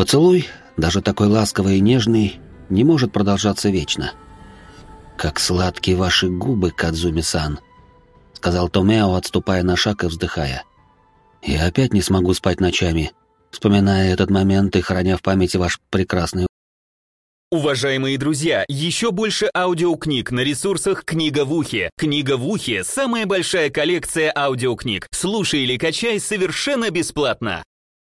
Поцелуй, даже такой ласковый и нежный, не может продолжаться вечно. «Как сладкие ваши губы, Кадзуми-сан», — сказал Томео, отступая на шаг и вздыхая. «Я опять не смогу спать ночами, вспоминая этот момент и храня в памяти ваш прекрасный...» Уважаемые друзья, еще больше аудиокниг на ресурсах «Книга в ухе». «Книга в ухе» — самая большая коллекция аудиокниг. Слушай или качай совершенно бесплатно.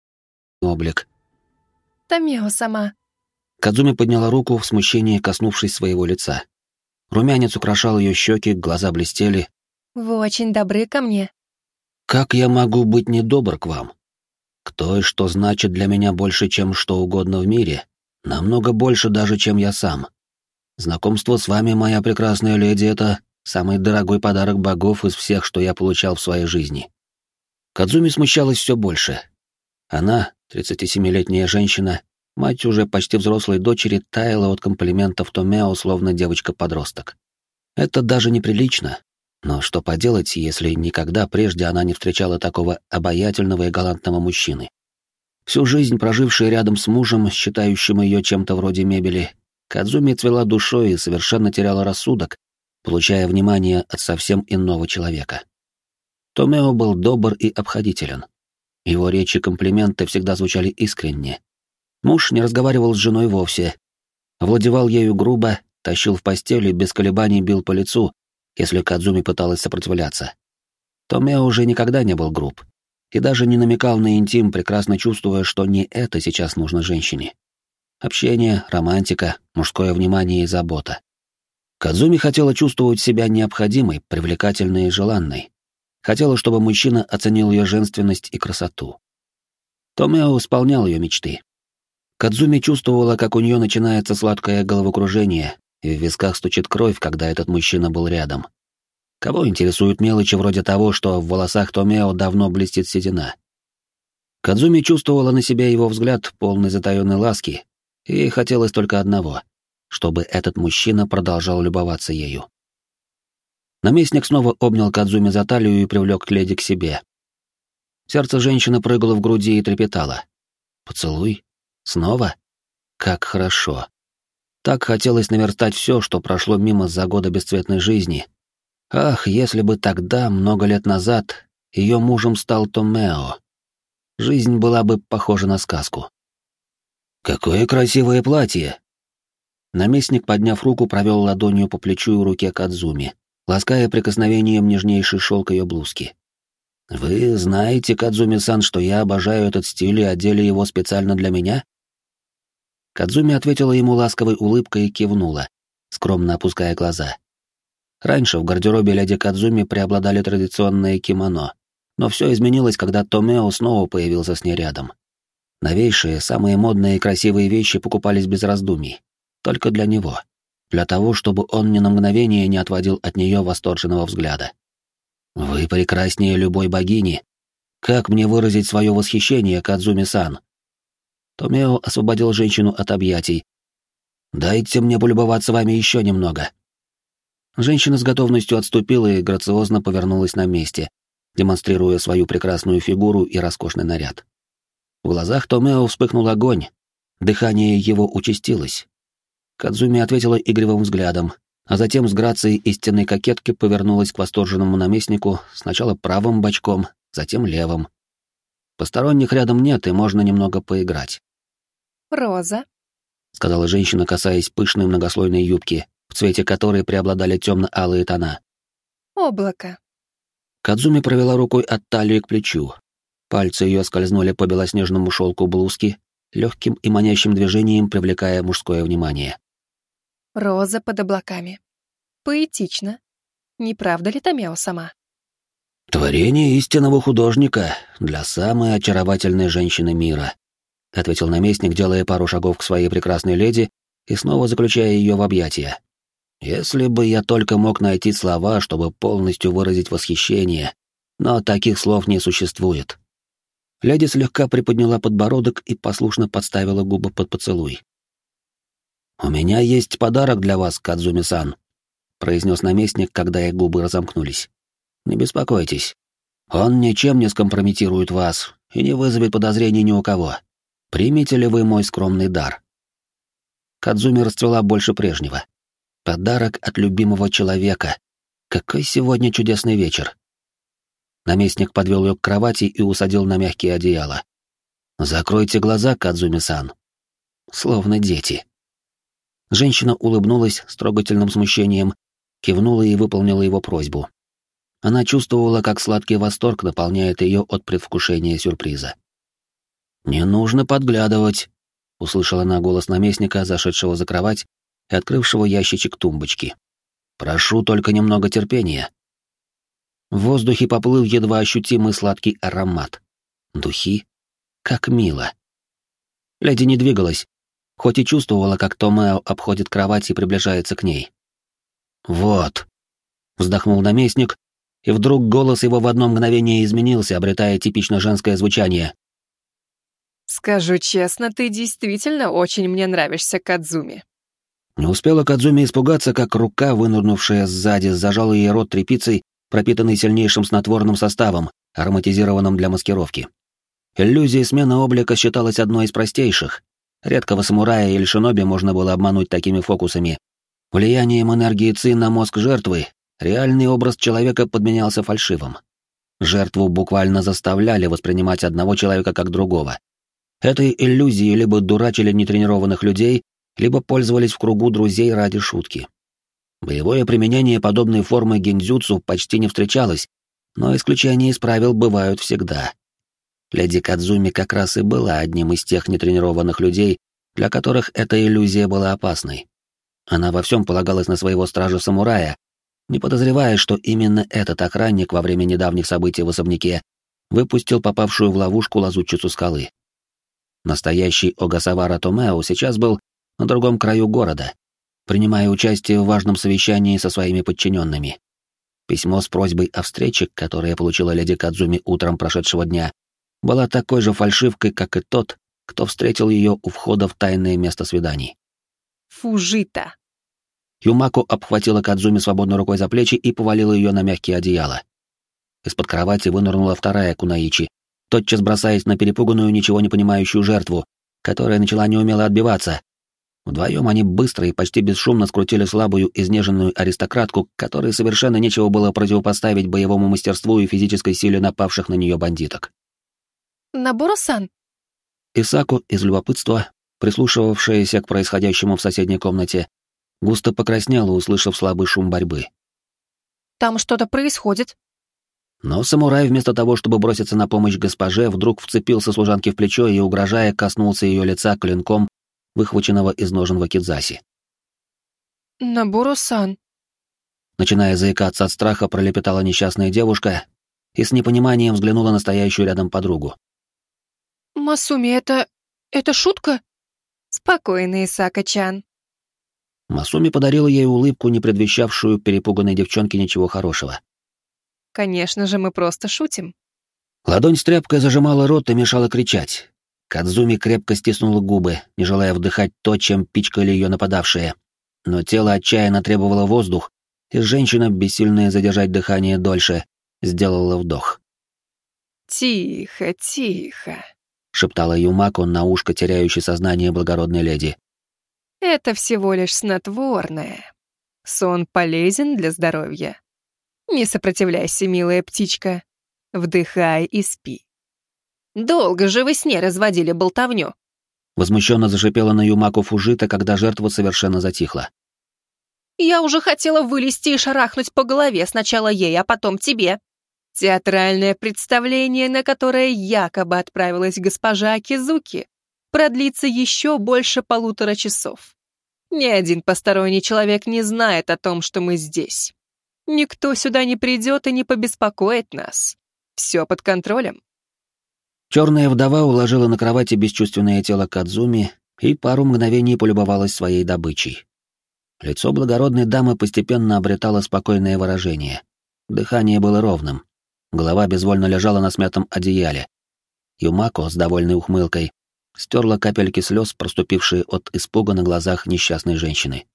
облик. Томео-сама. Кадзуми подняла руку в смущении, коснувшись своего лица. Румянец украшал ее щеки, глаза блестели. Вы очень добры ко мне. «Как я могу быть недобр к вам? Кто и что значит для меня больше, чем что угодно в мире, намного больше даже, чем я сам. Знакомство с вами, моя прекрасная леди, это самый дорогой подарок богов из всех, что я получал в своей жизни». Кадзуми смущалась все больше. Она, 37-летняя женщина, мать уже почти взрослой дочери, таяла от комплиментов Томео, словно девочка-подросток. Это даже неприлично. Но что поделать, если никогда прежде она не встречала такого обаятельного и галантного мужчины? Всю жизнь прожившая рядом с мужем, считающим ее чем-то вроде мебели, Кадзуми цвела душой и совершенно теряла рассудок, получая внимание от совсем иного человека. Томео был добр и обходителен. Его речи и комплименты всегда звучали искренне. Муж не разговаривал с женой вовсе, овладевал ею грубо, тащил в постель и без колебаний бил по лицу, если Кадзуми пыталась сопротивляться. Томео уже никогда не был груб и даже не намекал на интим, прекрасно чувствуя, что не это сейчас нужно женщине. Общение, романтика, мужское внимание и забота. Кадзуми хотела чувствовать себя необходимой, привлекательной и желанной. Хотела, чтобы мужчина оценил ее женственность и красоту. Томео исполнял ее мечты. Кадзуми чувствовала, как у нее начинается сладкое головокружение, и в висках стучит кровь, когда этот мужчина был рядом. Кого интересуют мелочи вроде того, что в волосах Томео давно блестит седина? Кадзуми чувствовала на себе его взгляд, полный затаённой ласки, и ей хотелось только одного — чтобы этот мужчина продолжал любоваться ею. Наместник снова обнял Кадзуми за талию и привлек леди к себе. Сердце женщины прыгало в груди и трепетало. Поцелуй? Снова? Как хорошо. Так хотелось наверстать все, что прошло мимо за годы бесцветной жизни. Ах, если бы тогда, много лет назад, ее мужем стал Томео. Жизнь была бы похожа на сказку. «Какое красивое платье!» Наместник, подняв руку, провел ладонью по плечу и руке Кадзуми, лаская прикосновением нежнейший шелк ее блузки. «Вы знаете, Кадзуми-сан, что я обожаю этот стиль и одели его специально для меня?» Кадзуми ответила ему ласковой улыбкой и кивнула, скромно опуская глаза. Раньше в гардеробе леди Кадзуми преобладали традиционные кимоно, но все изменилось, когда Томео снова появился с ней рядом. Новейшие, самые модные и красивые вещи покупались без раздумий, только для него, для того, чтобы он ни на мгновение не отводил от нее восторженного взгляда. «Вы прекраснее любой богини. Как мне выразить свое восхищение, Кадзуми-сан?» Томео освободил женщину от объятий. «Дайте мне полюбоваться вами еще немного». Женщина с готовностью отступила и грациозно повернулась на месте, демонстрируя свою прекрасную фигуру и роскошный наряд. В глазах Томео вспыхнул огонь, дыхание его участилось. Кадзуми ответила игривым взглядом, а затем с грацией истинной кокетки повернулась к восторженному наместнику сначала правым бочком, затем левым. Посторонних рядом нет, и можно немного поиграть. «Роза», — сказала женщина, касаясь пышной многослойной юбки, в цвете которой преобладали темно-алые тона. «Облако». Кадзуми провела рукой от талии к плечу. Пальцы ее скользнули по белоснежному шелку блузки, легким и манящим движением привлекая мужское внимание. «Роза под облаками». Поэтично. Не правда ли, Томео-сама? «Творение истинного художника для самой очаровательной женщины мира», — ответил наместник, делая пару шагов к своей прекрасной леди и снова заключая ее в объятия. «Если бы я только мог найти слова, чтобы полностью выразить восхищение, но таких слов не существует». Леди слегка приподняла подбородок и послушно подставила губы под поцелуй. «У меня есть подарок для вас, Кадзуми-сан», — произнес наместник, когда их губы разомкнулись. «Не беспокойтесь. Он ничем не скомпрометирует вас и не вызовет подозрений ни у кого. Примите ли вы мой скромный дар? Кадзуми расцвела больше прежнего. Подарок от любимого человека. Какой сегодня чудесный вечер. Наместник подвел ее к кровати и усадил на мягкие одеяла. «Закройте глаза, Кадзуми-сан». Словно дети. Женщина улыбнулась с трогательным смущением, кивнула и выполнила его просьбу. Она чувствовала, как сладкий восторг наполняет ее от предвкушения сюрприза. «Не нужно подглядывать», — услышала она голос наместника, зашедшего за кровать и открывшего ящичек тумбочки. «Прошу только немного терпения». В воздухе поплыл едва ощутимый сладкий аромат. Духи? Как мило. Леди не двигалась, хоть и чувствовала, как Томео обходит кровать и приближается к ней. «Вот», — вздохнул наместник, и вдруг голос его в одно мгновение изменился, обретая типично женское звучание. «Скажу честно, ты действительно очень мне нравишься, Кадзуми». Не успела Кадзуми испугаться, как рука, вынырнувшая сзади, зажала ей рот тряпицей, пропитанной сильнейшим снотворным составом, ароматизированным для маскировки. Иллюзия смены облика считалась одной из простейших. Редкого самурая или шиноби можно было обмануть такими фокусами. Влиянием энергии ци на мозг жертвы реальный образ человека подменялся фальшивым. Жертву буквально заставляли воспринимать одного человека как другого. Этой иллюзией либо дурачили нетренированных людей, либо пользовались в кругу друзей ради шутки. Боевое применение подобной формы гиндзюцу почти не встречалось, но исключения из правил бывают всегда. Леди Кадзуми как раз и была одним из тех нетренированных людей, для которых эта иллюзия была опасной. Она во всем полагалась на своего стража-самурая, не подозревая, что именно этот охранник во время недавних событий в особняке выпустил попавшую в ловушку лазутчицу скалы. Настоящий Огасавара Томео сейчас был на другом краю города, принимая участие в важном совещании со своими подчиненными. Письмо с просьбой о встрече, которое получила леди Кадзуми утром прошедшего дня, была такой же фальшивкой, как и тот, кто встретил ее у входа в тайное место свиданий. «Фужита». Юмако обхватила Кадзуми свободной рукой за плечи и повалила ее на мягкие одеяла. Из-под кровати вынырнула вторая кунаичи, тотчас бросаясь на перепуганную, ничего не понимающую жертву, которая начала неумело отбиваться. Вдвоем они быстро и почти бесшумно скрутили слабую, изнеженную аристократку, которой совершенно нечего было противопоставить боевому мастерству и физической силе напавших на нее бандиток. «Наборо-сан?» Исаку из любопытства, прислушивавшаяся к происходящему в соседней комнате, густо покраснела, услышав слабый шум борьбы. «Там что-то происходит». Но самурай, вместо того, чтобы броситься на помощь госпоже, вдруг вцепился служанке в плечо и, угрожая, коснулся ее лица клинком, выхваченного из ножен вакидзаси. «Наборо-сан». Начиная заикаться от страха, пролепетала несчастная девушка и с непониманием взглянула на стоящую рядом подругу. «Масуми, это шутка?» «Спокойно, Исака-чан». Масуми подарила ей улыбку, не предвещавшую перепуганной девчонке ничего хорошего. «Конечно же, мы просто шутим». Ладонь с тряпкой зажимала рот и мешала кричать. Кадзуми крепко стиснула губы, не желая вдыхать то, чем пичкали ее нападавшие. Но тело отчаянно требовало воздух, и женщина, бессильная задержать дыхание дольше, сделала вдох. «Тихо, тихо», — шептала Юмако на ушко теряющей сознание благородной леди. «Это всего лишь снотворное. Сон полезен для здоровья. Не сопротивляйся, милая птичка. Вдыхай и спи. Долго же вы с ней разводили болтовню». Возмущенно зашипела на Юмако Фужита, когда жертва совершенно затихла. «Я уже хотела вылезти и шарахнуть по голове сначала ей, а потом тебе. Театральное представление, на которое якобы отправилась госпожа Акизуки, продлится еще больше 1,5 часов. Ни один посторонний человек не знает о том, что мы здесь. Никто сюда не придет и не побеспокоит нас. Все под контролем». Черная вдова уложила на кровати бесчувственное тело Кадзуми и пару мгновений полюбовалась своей добычей. Лицо благородной дамы постепенно обретало спокойное выражение. Дыхание было ровным. Голова безвольно лежала на смятом одеяле. Юмако с довольной ухмылкой стерла капельки слез, проступившие от испуга на глазах несчастной женщины.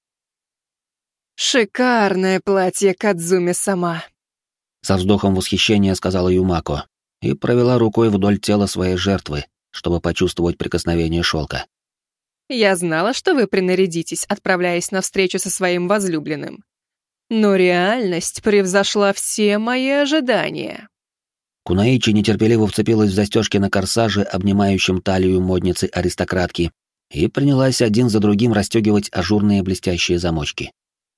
«Шикарное платье, Кадзуми сама», — со вздохом восхищения сказала Юмако и провела рукой вдоль тела своей жертвы, чтобы почувствовать прикосновение шелка. Я знала, что вы принарядитесь, отправляясь на встречу со своим возлюбленным. Но реальность превзошла все мои ожидания. Кунаичи нетерпеливо вцепилась в застежки на корсаже, обнимающем талию модницы-аристократки, и принялась один за другим расстегивать ажурные блестящие замочки.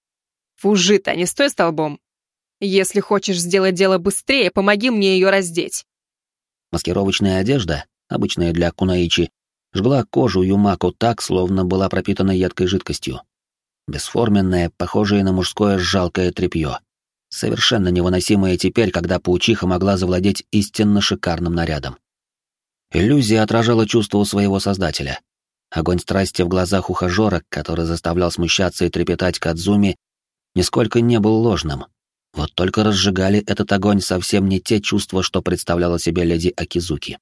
Фужита, не стой столбом. Если хочешь сделать дело быстрее, помоги мне ее раздеть. Маскировочная одежда, обычная для кунаичи, жгла кожу Юмако так, словно была пропитана едкой жидкостью. Бесформенное, похожее на мужское жалкое тряпье. Совершенно невыносимое теперь, когда паучиха могла завладеть истинно шикарным нарядом. Иллюзия отражала чувство своего создателя. Огонь страсти в глазах ухажера, который заставлял смущаться и трепетать Кадзуми, нисколько не был ложным. Вот только разжигали этот огонь совсем не те чувства, что представляла себе леди Акизуки.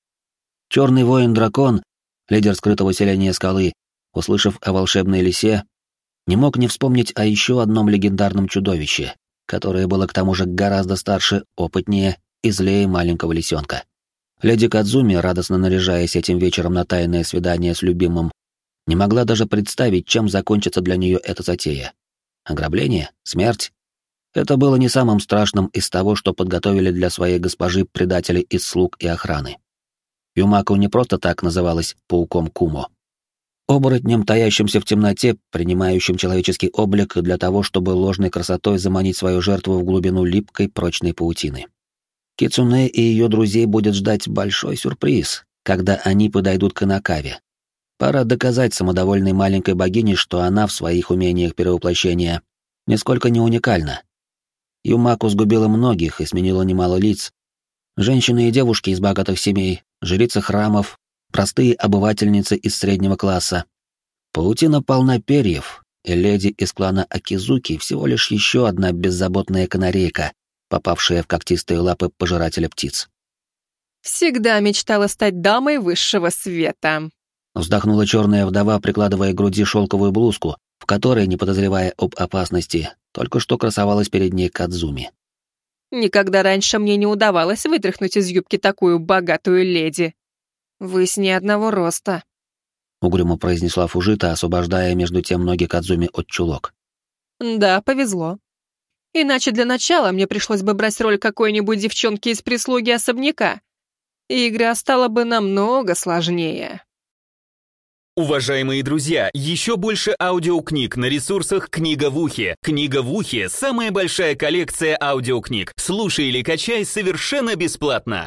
Черный воин-дракон, лидер скрытого селения скалы, услышав о волшебной лисе, не мог не вспомнить о еще одном легендарном чудовище, которое было к тому же гораздо старше, опытнее и злее маленького лисенка. Леди Кадзуми, радостно наряжаясь этим вечером на тайное свидание с любимым, не могла даже представить, чем закончится для нее эта затея. Ограбление? Смерть? Это было не самым страшным из того, что подготовили для своей госпожи предатели из слуг и охраны. Юмако не просто так называлась пауком Кумо. Оборотнем, таящимся в темноте, принимающим человеческий облик для того, чтобы ложной красотой заманить свою жертву в глубину липкой прочной паутины. Кицуне и ее друзей будет ждать большой сюрприз, когда они подойдут к Инакаве. Пора доказать самодовольной маленькой богине, что она в своих умениях перевоплощения нисколько не уникальна. Юмако сгубила многих и сменила немало лиц. Женщины и девушки из богатых семей, жрицы храмов, простые обывательницы из среднего класса. Паутина полна перьев, и леди из клана Акизуки всего лишь еще одна беззаботная канарейка, попавшая в когтистые лапы пожирателя птиц. Всегда мечтала стать дамой высшего света. Вздохнула черная вдова, прикладывая к груди шелковую блузку, в которой, не подозревая об опасности, только что красовалась перед ней Кадзуми. Никогда раньше мне не удавалось вытряхнуть из юбки такую богатую леди. Вы с ней одного роста. Угрюмо произнесла Фужита, освобождая между тем ноги Кадзуми от чулок. Да, повезло. Иначе для начала мне пришлось бы брать роль какой-нибудь девчонки из прислуги особняка. И игра стала бы намного сложнее. Уважаемые друзья, еще больше аудиокниг на ресурсах «Книга в ухе». «Книга в ухе» — самая большая коллекция аудиокниг. Слушай или качай совершенно бесплатно.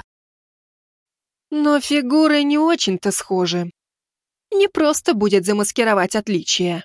Но фигуры не очень-то схожи. Не просто будет замаскировать отличия.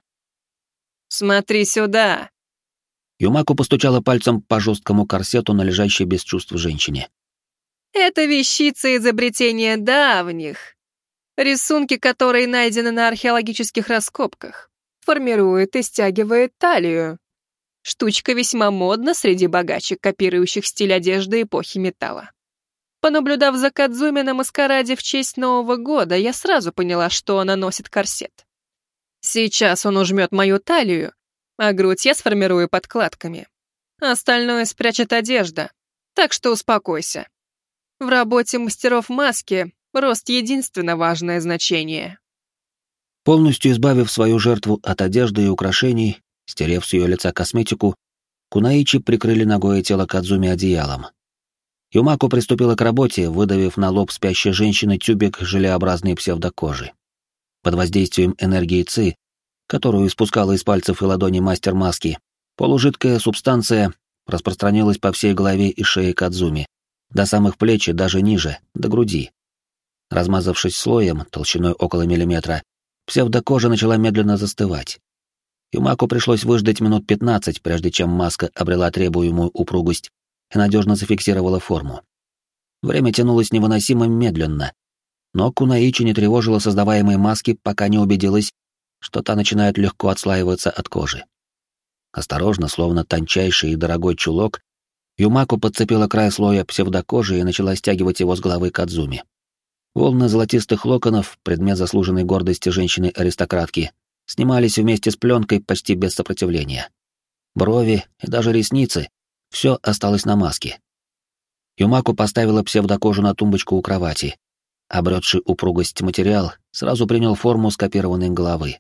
Смотри сюда. Юмако постучала пальцем по жесткому корсету на лежащей без чувств женщине. Это вещица изобретения давних. Рисунки, которые найдены на археологических раскопках. Формирует и стягивает талию. Штучка весьма модна среди богачек, копирующих стиль одежды эпохи металла. Понаблюдав за Кадзуми на маскараде в честь Нового года, я сразу поняла, что она носит корсет. Сейчас он ужмет мою талию, а грудь я сформирую подкладками. Остальное спрячет одежда, так что успокойся. В работе мастеров маски рост — единственно важное значение. Полностью избавив свою жертву от одежды и украшений, стерев с ее лица косметику, кунаичи прикрыли ногое тело Кадзуми одеялом. Юмако приступила к работе, выдавив на лоб спящей женщины тюбик желеобразной псевдокожи. Под воздействием энергии ци, которую испускала из пальцев и ладони мастер маски, полужидкая субстанция распространилась по всей голове и шее Кадзуми, до самых плеч и даже ниже, до груди. Размазавшись слоем, толщиной около миллиметра, псевдокожа начала медленно застывать. Юмако пришлось выждать минут 15, прежде чем маска обрела требуемую упругость и надежно зафиксировала форму. Время тянулось невыносимо медленно, но кунаичи не тревожила создаваемой маски, пока не убедилась, что та начинает легко отслаиваться от кожи. Осторожно, словно тончайший и дорогой чулок, Юмако подцепила край слоя псевдокожи и начала стягивать его с головы Кадзуми. Волны золотистых локонов, предмет заслуженной гордости женщины-аристократки, снимались вместе с пленкой почти без сопротивления. Брови и даже ресницы — все осталось на маске. Юмако поставила псевдокожу на тумбочку у кровати, обретший упругость материал, сразу принял форму скопированной головы.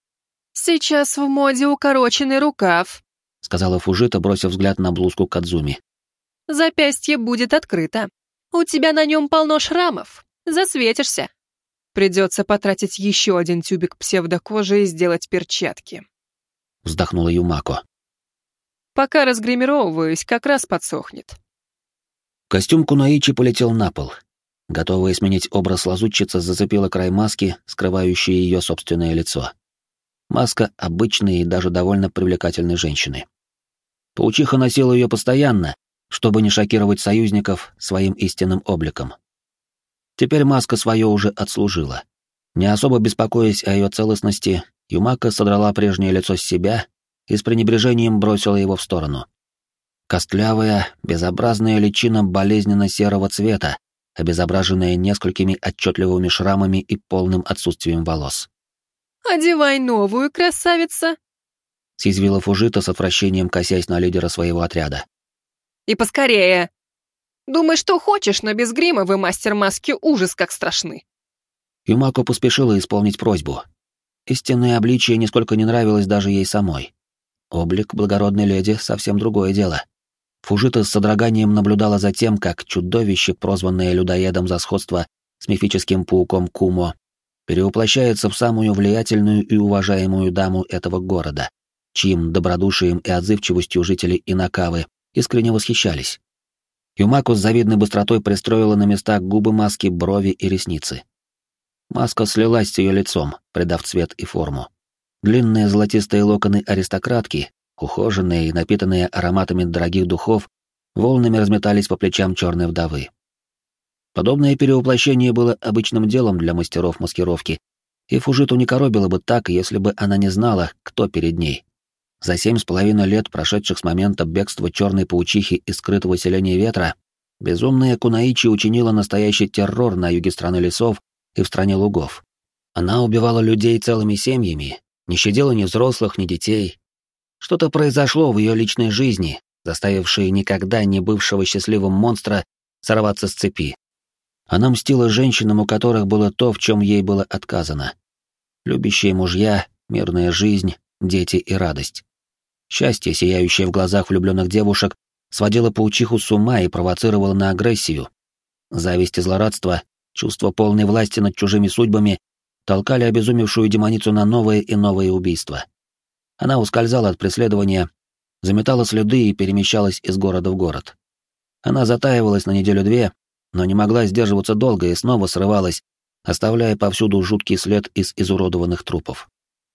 «Сейчас в моде укороченный рукав», — сказала Фужита, бросив взгляд на блузку Кадзуми. «Запястье будет открыто. У тебя на нем полно шрамов. Засветишься. Придется потратить еще один тюбик псевдокожи и сделать перчатки». Вздохнула Юмако. «Пока разгримировываюсь, как раз подсохнет». Костюм Кунаичи полетел на пол. Готовая сменить образ лазутчица зацепила край маски, скрывающей ее собственное лицо. Маска обычной и даже довольно привлекательной женщины. Паучиха носила ее постоянно, чтобы не шокировать союзников своим истинным обликом. Теперь маска свое уже отслужила. Не особо беспокоясь о ее целостности, Юмако содрала прежнее лицо с себя и с пренебрежением бросила его в сторону. Костлявая, безобразная личина болезненно-серого цвета, обезображенная несколькими отчетливыми шрамами и полным отсутствием волос. «Одевай новую, красавица!» — съязвила Фужита с отвращением, косясь на лидера своего отряда. «И поскорее! Думай, что хочешь, но без грима вы, мастер маски, ужас как страшны!» Юмако поспешила исполнить просьбу. Истинное обличие нисколько не нравилось даже ей самой. Облик благородной леди — совсем другое дело. Фужита с содроганием наблюдала за тем, как чудовище, прозванное людоедом за сходство с мифическим пауком Кумо, перевоплощается в самую влиятельную и уважаемую даму этого города, чьим добродушием и отзывчивостью жители Инакавы искренне восхищались. Юмако с завидной быстротой пристроила на места губы маски, брови и ресницы. Маска слилась с ее лицом, придав цвет и форму. Длинные золотистые локоны аристократки, ухоженные и напитанные ароматами дорогих духов, волнами разметались по плечам черной вдовы. Подобное перевоплощение было обычным делом для мастеров маскировки, и Фужиту не коробило бы так, если бы она не знала, кто перед ней. За 7,5 лет, прошедших с момента бегства черной паучихи из скрытого селения ветра, безумная Кунаичи учинила настоящий террор на юге страны лесов и в стране лугов. Она убивала людей целыми семьями, не щадила ни взрослых, ни детей. Что-то произошло в ее личной жизни, заставившее никогда не бывшего счастливым монстра сорваться с цепи. Она мстила женщинам, у которых было то, в чем ей было отказано. Любящие мужья, мирная жизнь, дети и радость. Счастье, сияющее в глазах влюбленных девушек, сводило паучиху с ума и провоцировало на агрессию. Зависть и злорадство, чувство полной власти над чужими судьбами толкали обезумевшую демоницу на новые и новые убийства. Она ускользала от преследования, заметала следы и перемещалась из города в город. Она затаивалась на неделю-две, но не могла сдерживаться долго и снова срывалась, оставляя повсюду жуткий след из изуродованных трупов.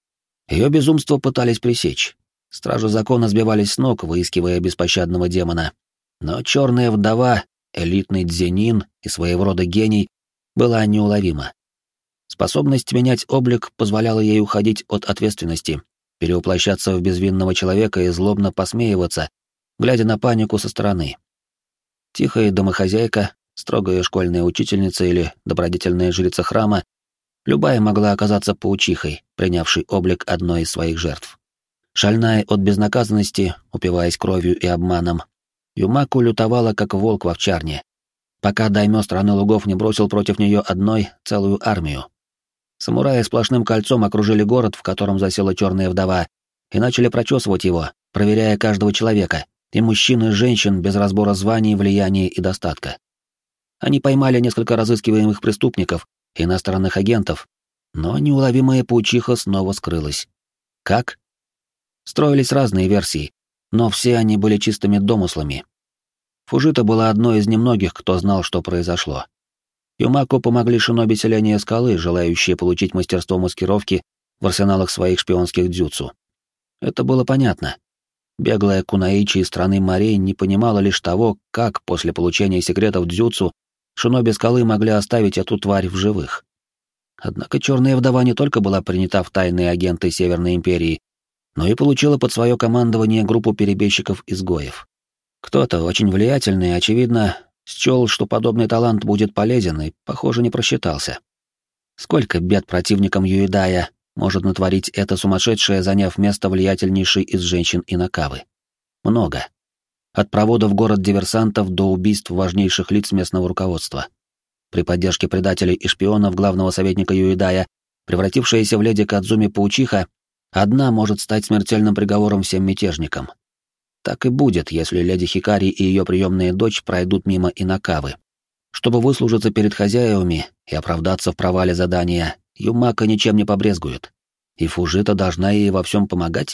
Ее безумство пытались пресечь. Стражи закона сбивались с ног, выискивая беспощадного демона. Но черная вдова, элитный дзенин и своего рода гений, была неуловима. Способность менять облик позволяла ей уходить от ответственности, перевоплощаться в безвинного человека и злобно посмеиваться, глядя на панику со стороны. Тихая домохозяйка, строгая школьная учительница или добродетельная жрица храма, любая могла оказаться паучихой, принявшей облик одной из своих жертв. Шальная от безнаказанности, упиваясь кровью и обманом, Юмако лютовала, как волк в овчарне, пока даймё страны лугов не бросил против нее одной целую армию. Самураи сплошным кольцом окружили город, в котором засела черная вдова, и начали прочесывать его, проверяя каждого человека, и мужчин, и женщин без разбора званий, влияния и достатка. Они поймали несколько разыскиваемых преступников, иностранных агентов, но неуловимая паучиха снова скрылась. Как? Строились разные версии, но все они были чистыми домыслами. Фужита была одной из немногих, кто знал, что произошло. Юмако помогли шиноби селения скалы, желающие получить мастерство маскировки в арсеналах своих шпионских дзюцу. Это было понятно. Беглая Кунаичи из страны морей не понимала лишь того, как после получения секретов дзюцу шиноби скалы могли оставить эту тварь в живых. Однако черная вдова не только была принята в тайные агенты Северной империи, но и получила под свое командование группу перебежчиков-изгоев. Кто-то, очень влиятельный, очевидно, счел, что подобный талант будет полезен, и, похоже, не просчитался. Сколько бед противникам Юэдая может натворить эта сумасшедшая, заняв место влиятельнейшей из женщин Инакавы? Много. От провода в город диверсантов до убийств важнейших лиц местного руководства. при поддержке предателей и шпионов главного советника Юэдая, превратившаяся в леди Кадзуми паучиха, одна может стать смертельным приговором всем мятежникам. Так и будет, если леди Хикари и ее приемная дочь пройдут мимо Инакавы. Чтобы выслужиться перед хозяевами и оправдаться в провале задания, Юмако ничем не побрезгует. И Фужита должна ей во всем помогать?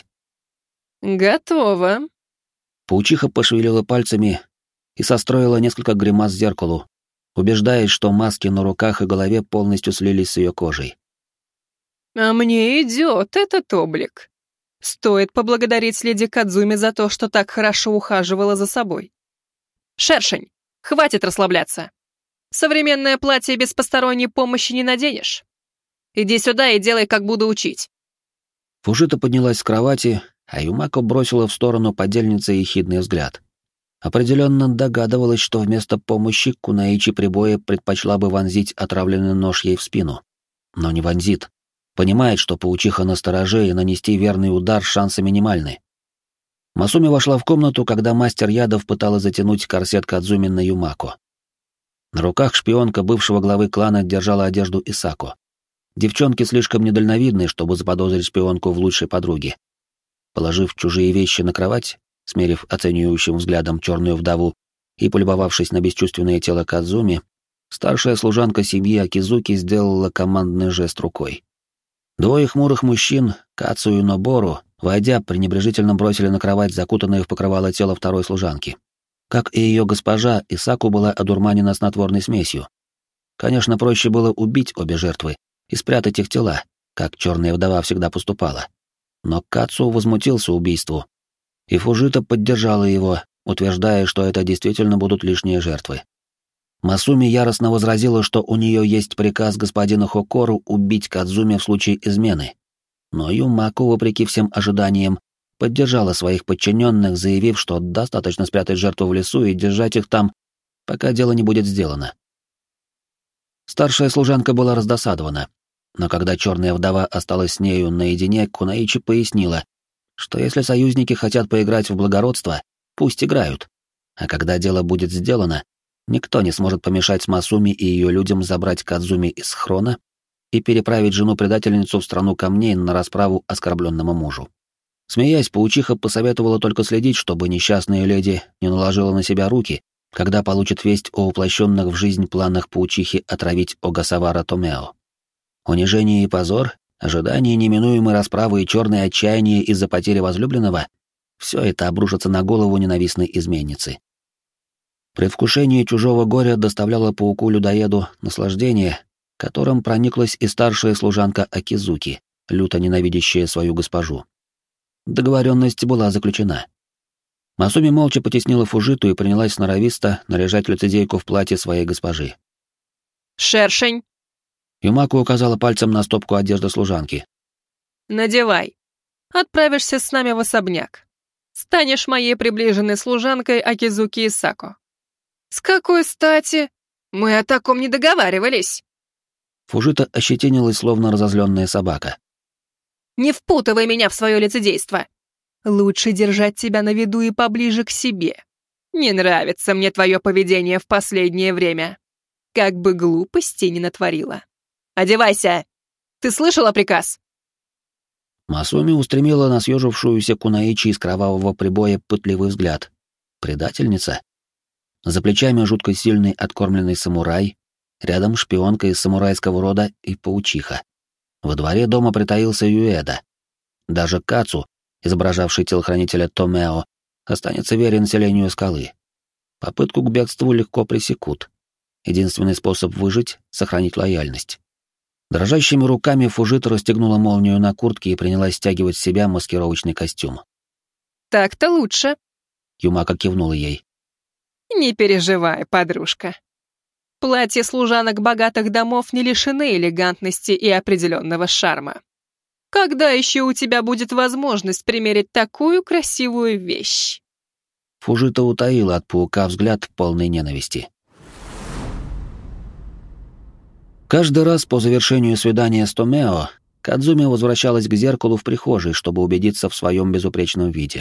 Готово. Паучиха пошевелила пальцами и состроила несколько гримас зеркалу, убеждаясь, что маски на руках и голове полностью слились с ее кожей. А мне идет этот облик. Стоит поблагодарить леди Кадзуми за то, что так хорошо ухаживала за собой. Шершень, хватит расслабляться. Современное платье без посторонней помощи не наденешь. Иди сюда и делай, как буду учить. Фужита поднялась с кровати, а Юмако бросила в сторону подельницы ехидный взгляд. Определенно догадывалась, что вместо помощи Кунаичи Прибоя предпочла бы вонзить отравленный нож ей в спину. Но не вонзит. Понимает, что паучиха настороже, и нанести верный удар шансы минимальны. Масуми вошла в комнату, когда мастер ядов пыталась затянуть корсет Кадзуми на Юмако. На руках шпионка бывшего главы клана держала одежду Исако. Девчонки слишком недальновидны, чтобы заподозрить шпионку в лучшей подруге. Положив чужие вещи на кровать, смерив оценивающим взглядом черную вдову и полюбовавшись на бесчувственное тело Кадзуми, старшая служанка семьи Акизуки сделала командный жест рукой. Двое хмурых мужчин, Кацу и Нобору, войдя, пренебрежительно бросили на кровать закутанное в покрывало тело второй служанки. Как и ее госпожа, Исаку была одурманена снотворной смесью. Конечно, проще было убить обе жертвы и спрятать их тела, как черная вдова всегда поступала. Но Кацу возмутился убийству, и Фужита поддержала его, утверждая, что это действительно будут лишние жертвы. Масуми яростно возразила, что у нее есть приказ господина Хокору убить Кадзуми в случае измены. Но Юмако, вопреки всем ожиданиям, поддержала своих подчиненных, заявив, что достаточно спрятать жертву в лесу и держать их там, пока дело не будет сделано. Старшая служанка была раздосадована, но когда черная вдова осталась с нею наедине, Кунаичи пояснила, что если союзники хотят поиграть в благородство, пусть играют, а когда дело будет сделано, никто не сможет помешать Масуми и ее людям забрать Кадзуми из схрона и переправить жену-предательницу в страну камней на расправу оскорбленному мужу. Смеясь, паучиха посоветовала только следить, чтобы несчастная леди не наложила на себя руки, когда получит весть о воплощенных в жизнь планах паучихи отравить Огасавара Томео. Унижение и позор, ожидание неминуемой расправы и черное отчаяние из-за потери возлюбленного — все это обрушится на голову ненавистной изменницы. Предвкушение чужого горя доставляло пауку-людоеду наслаждение, которым прониклась и старшая служанка Акизуки, люто ненавидящая свою госпожу. Договоренность была заключена. Масуми молча потеснила Фужиту и принялась сноровисто наряжать лицедейку в платье своей госпожи. «Шершень!» Юмако указала пальцем на стопку одежды служанки. «Надевай. Отправишься с нами в особняк. Станешь моей приближенной служанкой Акизуки Исако». «С какой стати? Мы о таком не договаривались». Фужита ощетинилась, словно разозленная собака. «Не впутывай меня в свое лицедейство. Лучше держать тебя на виду и поближе к себе. Не нравится мне твое поведение в последнее время. Как бы глупостей не натворила. Одевайся! Ты слышала приказ?» Масуми устремила на съежившуюся Кунаичи из кровавого прибоя пытливый взгляд. Предательница? За плечами жутко сильный откормленный самурай, рядом шпионка из самурайского рода и паучиха. Во дворе дома притаился Юэда. Даже Кацу, изображавший телохранителя Томео, останется верен населению скалы. Попытку к бегству легко пресекут. Единственный способ выжить — сохранить лояльность. Дрожащими руками Фужита расстегнула молнию на куртке и принялась стягивать с себя маскировочный костюм. «Так-то лучше», — Юмако кивнула ей. «Не переживай, подружка. Платья служанок богатых домов не лишены элегантности и определенного шарма. Когда еще у тебя будет возможность примерить такую красивую вещь?» Фужита утаила от паука взгляд полной ненависти. Каждый раз по завершению свидания с Томео Кадзуми возвращалась к зеркалу в прихожей, чтобы убедиться в своем безупречном виде.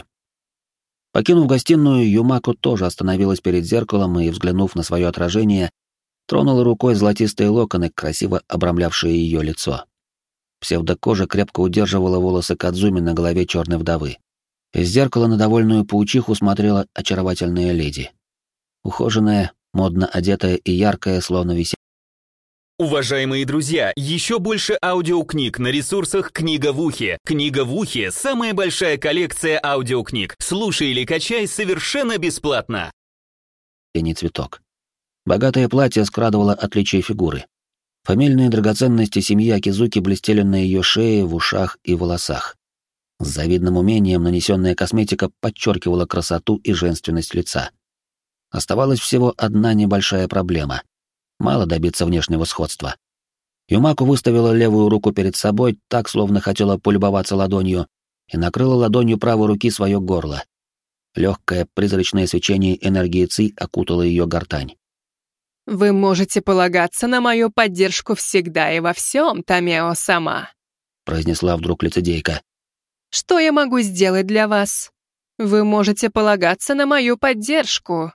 Покинув гостиную, Юмако тоже остановилась перед зеркалом и, взглянув на свое отражение, Тронула рукой золотистые локоны, красиво обрамлявшие ее лицо. Псевдокожа крепко удерживала волосы Кадзуми на голове черной вдовы. Из зеркала на довольную паучиху смотрела очаровательная леди. Ухоженная, модно одетая и яркая, словно висела. Уважаемые друзья, еще больше аудиокниг на ресурсах «Книга в ухе». «Книга в ухе» — самая большая коллекция аудиокниг. Слушай или качай совершенно бесплатно. Синий цветок. Богатое платье скрадывало отличие фигуры. Фамильные драгоценности семьи Акизуки блестели на ее шее, в ушах и волосах. С завидным умением нанесенная косметика подчеркивала красоту и женственность лица. Оставалась всего одна небольшая проблема. Мало добиться внешнего сходства. Юмако выставила левую руку перед собой, так, словно хотела полюбоваться ладонью, и накрыла ладонью правой руки свое горло. Легкое призрачное свечение энергии Ци окутало ее гортань. «Вы можете полагаться на мою поддержку всегда и во всем, Тамео-сама», произнесла вдруг лицедейка. «Что я могу сделать для вас? Вы можете полагаться на мою поддержку».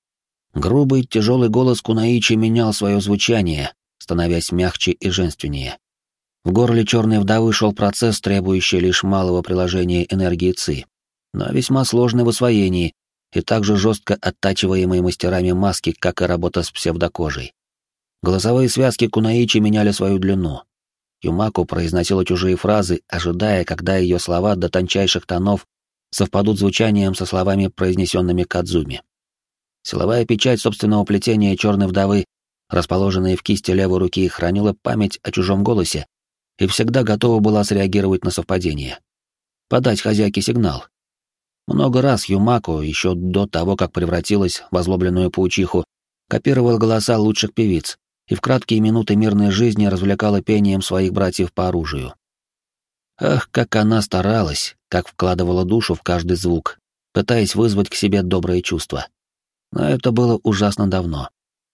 Грубый, тяжелый голос Кунаичи менял свое звучание, становясь мягче и женственнее. В горле черной вдовы шел процесс, требующий лишь малого приложения энергии Ци, но весьма сложный в освоении и также жестко оттачиваемой мастерами маски, как и работа с псевдокожей. Голосовые связки Кунаичи меняли свою длину. Юмако произносила чужие фразы, ожидая, когда ее слова до тончайших тонов совпадут звучанием со словами, произнесенными Кадзуми. Силовая печать собственного плетения черной вдовы, расположенная в кисти левой руки, хранила память о чужом голосе и всегда готова была среагировать на совпадение. Подать хозяйке сигнал. Много раз Юмако, еще до того, как превратилась в озлобленную паучиху, копировал голоса лучших певиц и в краткие минуты мирной жизни развлекала пением своих братьев по оружию. Ах, как она старалась, как вкладывала душу в каждый звук, пытаясь вызвать к себе добрые чувства. Но это было ужасно давно.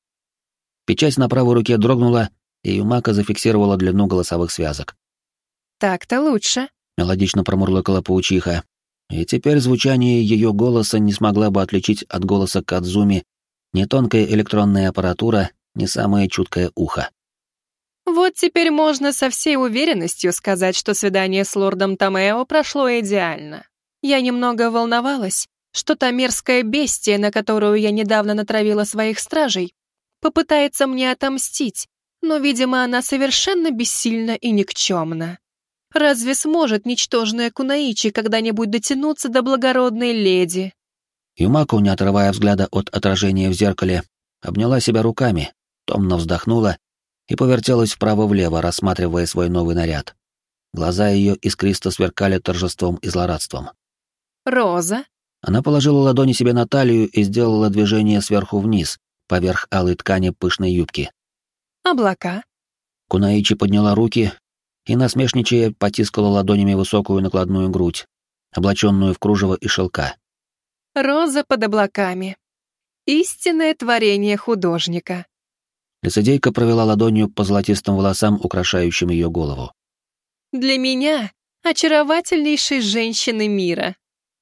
Печать на правой руке дрогнула, и Юмако зафиксировала длину голосовых связок. «Так-то лучше», — мелодично промурлыкала паучиха, и теперь звучание ее голоса не смогла бы отличить от голоса Кадзуми ни тонкая электронная аппаратура, ни самое чуткое ухо. «Вот теперь можно со всей уверенностью сказать, что свидание с лордом Тамео прошло идеально. Я немного волновалась, что та мерзкая бестия, на которую я недавно натравила своих стражей, попытается мне отомстить, но, видимо, она совершенно бессильна и никчемна. Разве сможет ничтожная Кунаичи когда-нибудь дотянуться до благородной леди?» Юмако, не отрывая взгляда от отражения в зеркале, обняла себя руками, томно вздохнула и повертелась вправо-влево, рассматривая свой новый наряд. Глаза ее искристо сверкали торжеством и злорадством. «Роза?» Она положила ладони себе на талию и сделала движение сверху вниз, поверх алой ткани пышной юбки. «Облака?» Кунаичи подняла руки и, насмешничая, потискала ладонями высокую накладную грудь, облаченную в кружево и шелка. «Роза под облаками. Истинное творение художника». Лицедейка провела ладонью по золотистым волосам, украшающим ее голову. «Для меня очаровательнейшей женщины мира».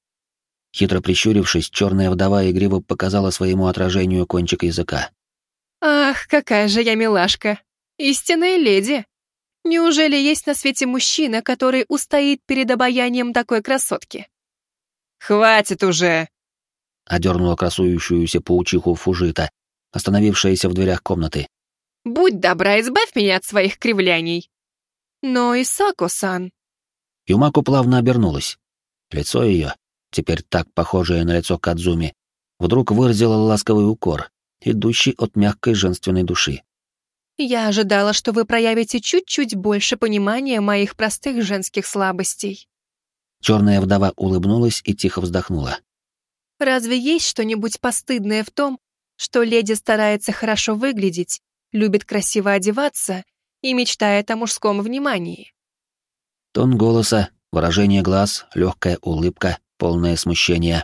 Хитро прищурившись, черная вдова игриво показала своему отражению кончик языка. «Ах, какая же я милашка! Истинная леди! Неужели есть на свете мужчина, который устоит перед обаянием такой красотки?» «Хватит уже!» — одернула красующуюся паучиху Фужита, остановившаяся в дверях комнаты. «Будь добра, избавь меня от своих кривляний!» «Но Исако-сан...» Юмако плавно обернулась. Лицо ее, теперь так похожее на лицо Кадзуми, вдруг выразило ласковый укор, идущий от мягкой женственной души. «Я ожидала, что вы проявите чуть-чуть больше понимания моих простых женских слабостей». Черная вдова улыбнулась и тихо вздохнула. «Разве есть что-нибудь постыдное в том, что леди старается хорошо выглядеть, любит красиво одеваться и мечтает о мужском внимании?» Тон голоса, выражение глаз, легкая улыбка, полное смущение.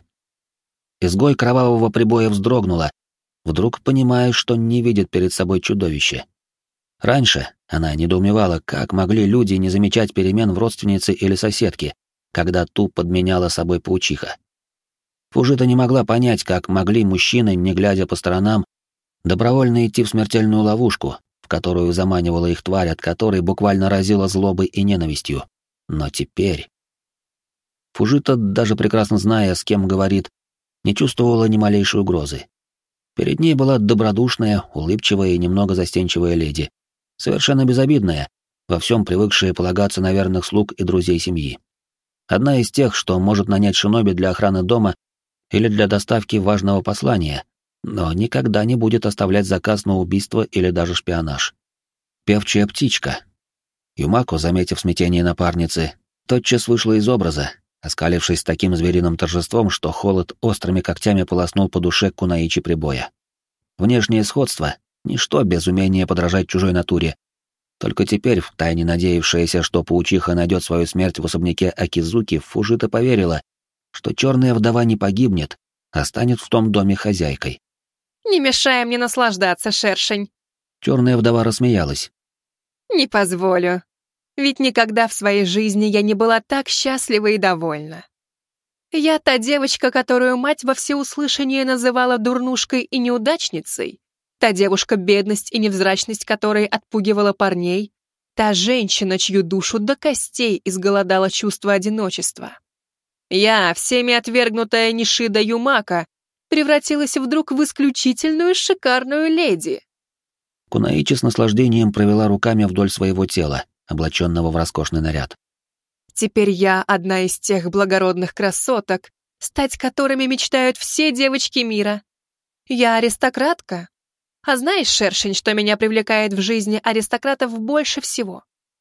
Изгой кровавого прибоя вздрогнула, вдруг понимая, что не видит перед собой чудовище. Раньше она недоумевала, как могли люди не замечать перемен в родственнице или соседке, когда ту подменяла собой паучиха. Фужита не могла понять, как могли мужчины, не глядя по сторонам, Добровольно идти в смертельную ловушку, в которую заманивала их тварь, от которой буквально разила злобой и ненавистью. Но теперь... Фужита, даже прекрасно зная, с кем говорит, не чувствовала ни малейшей угрозы. Перед ней была добродушная, улыбчивая и немного застенчивая леди, совершенно безобидная, во всем привыкшая полагаться на верных слуг и друзей семьи. Одна из тех, что может нанять шиноби для охраны дома или для доставки важного послания, но никогда не будет оставлять заказ на убийство или даже шпионаж. Певчая птичка. Юмако, заметив смятение напарницы, тотчас вышла из образа, оскалившись с таким звериным торжеством, что холод острыми когтями полоснул по душе Кунаичи прибоя. Внешнее сходство — ничто без умения подражать чужой натуре. Только теперь, втайне надеявшаяся, что паучиха найдет свою смерть в особняке Акизуки, Фужита поверила, что черная вдова не погибнет, а станет в том доме хозяйкой. «Не мешай мне наслаждаться, шершень!» Черная вдова рассмеялась. «Не позволю. Ведь никогда в своей жизни я не была так счастлива и довольна. Я та девочка, которую мать во всеуслышание называла дурнушкой и неудачницей, та девушка, бедность и невзрачность которой отпугивала парней, та женщина, чью душу до костей изголодало чувство одиночества. Я, всеми отвергнутая Нишида Юмака, превратилась вдруг в исключительную шикарную леди». Кунаичи с наслаждением провела руками вдоль своего тела, облаченного в роскошный наряд. «Теперь я одна из тех благородных красоток, стать которыми мечтают все девочки мира. Я аристократка. А знаешь, шершень, что меня привлекает в жизни аристократов больше всего?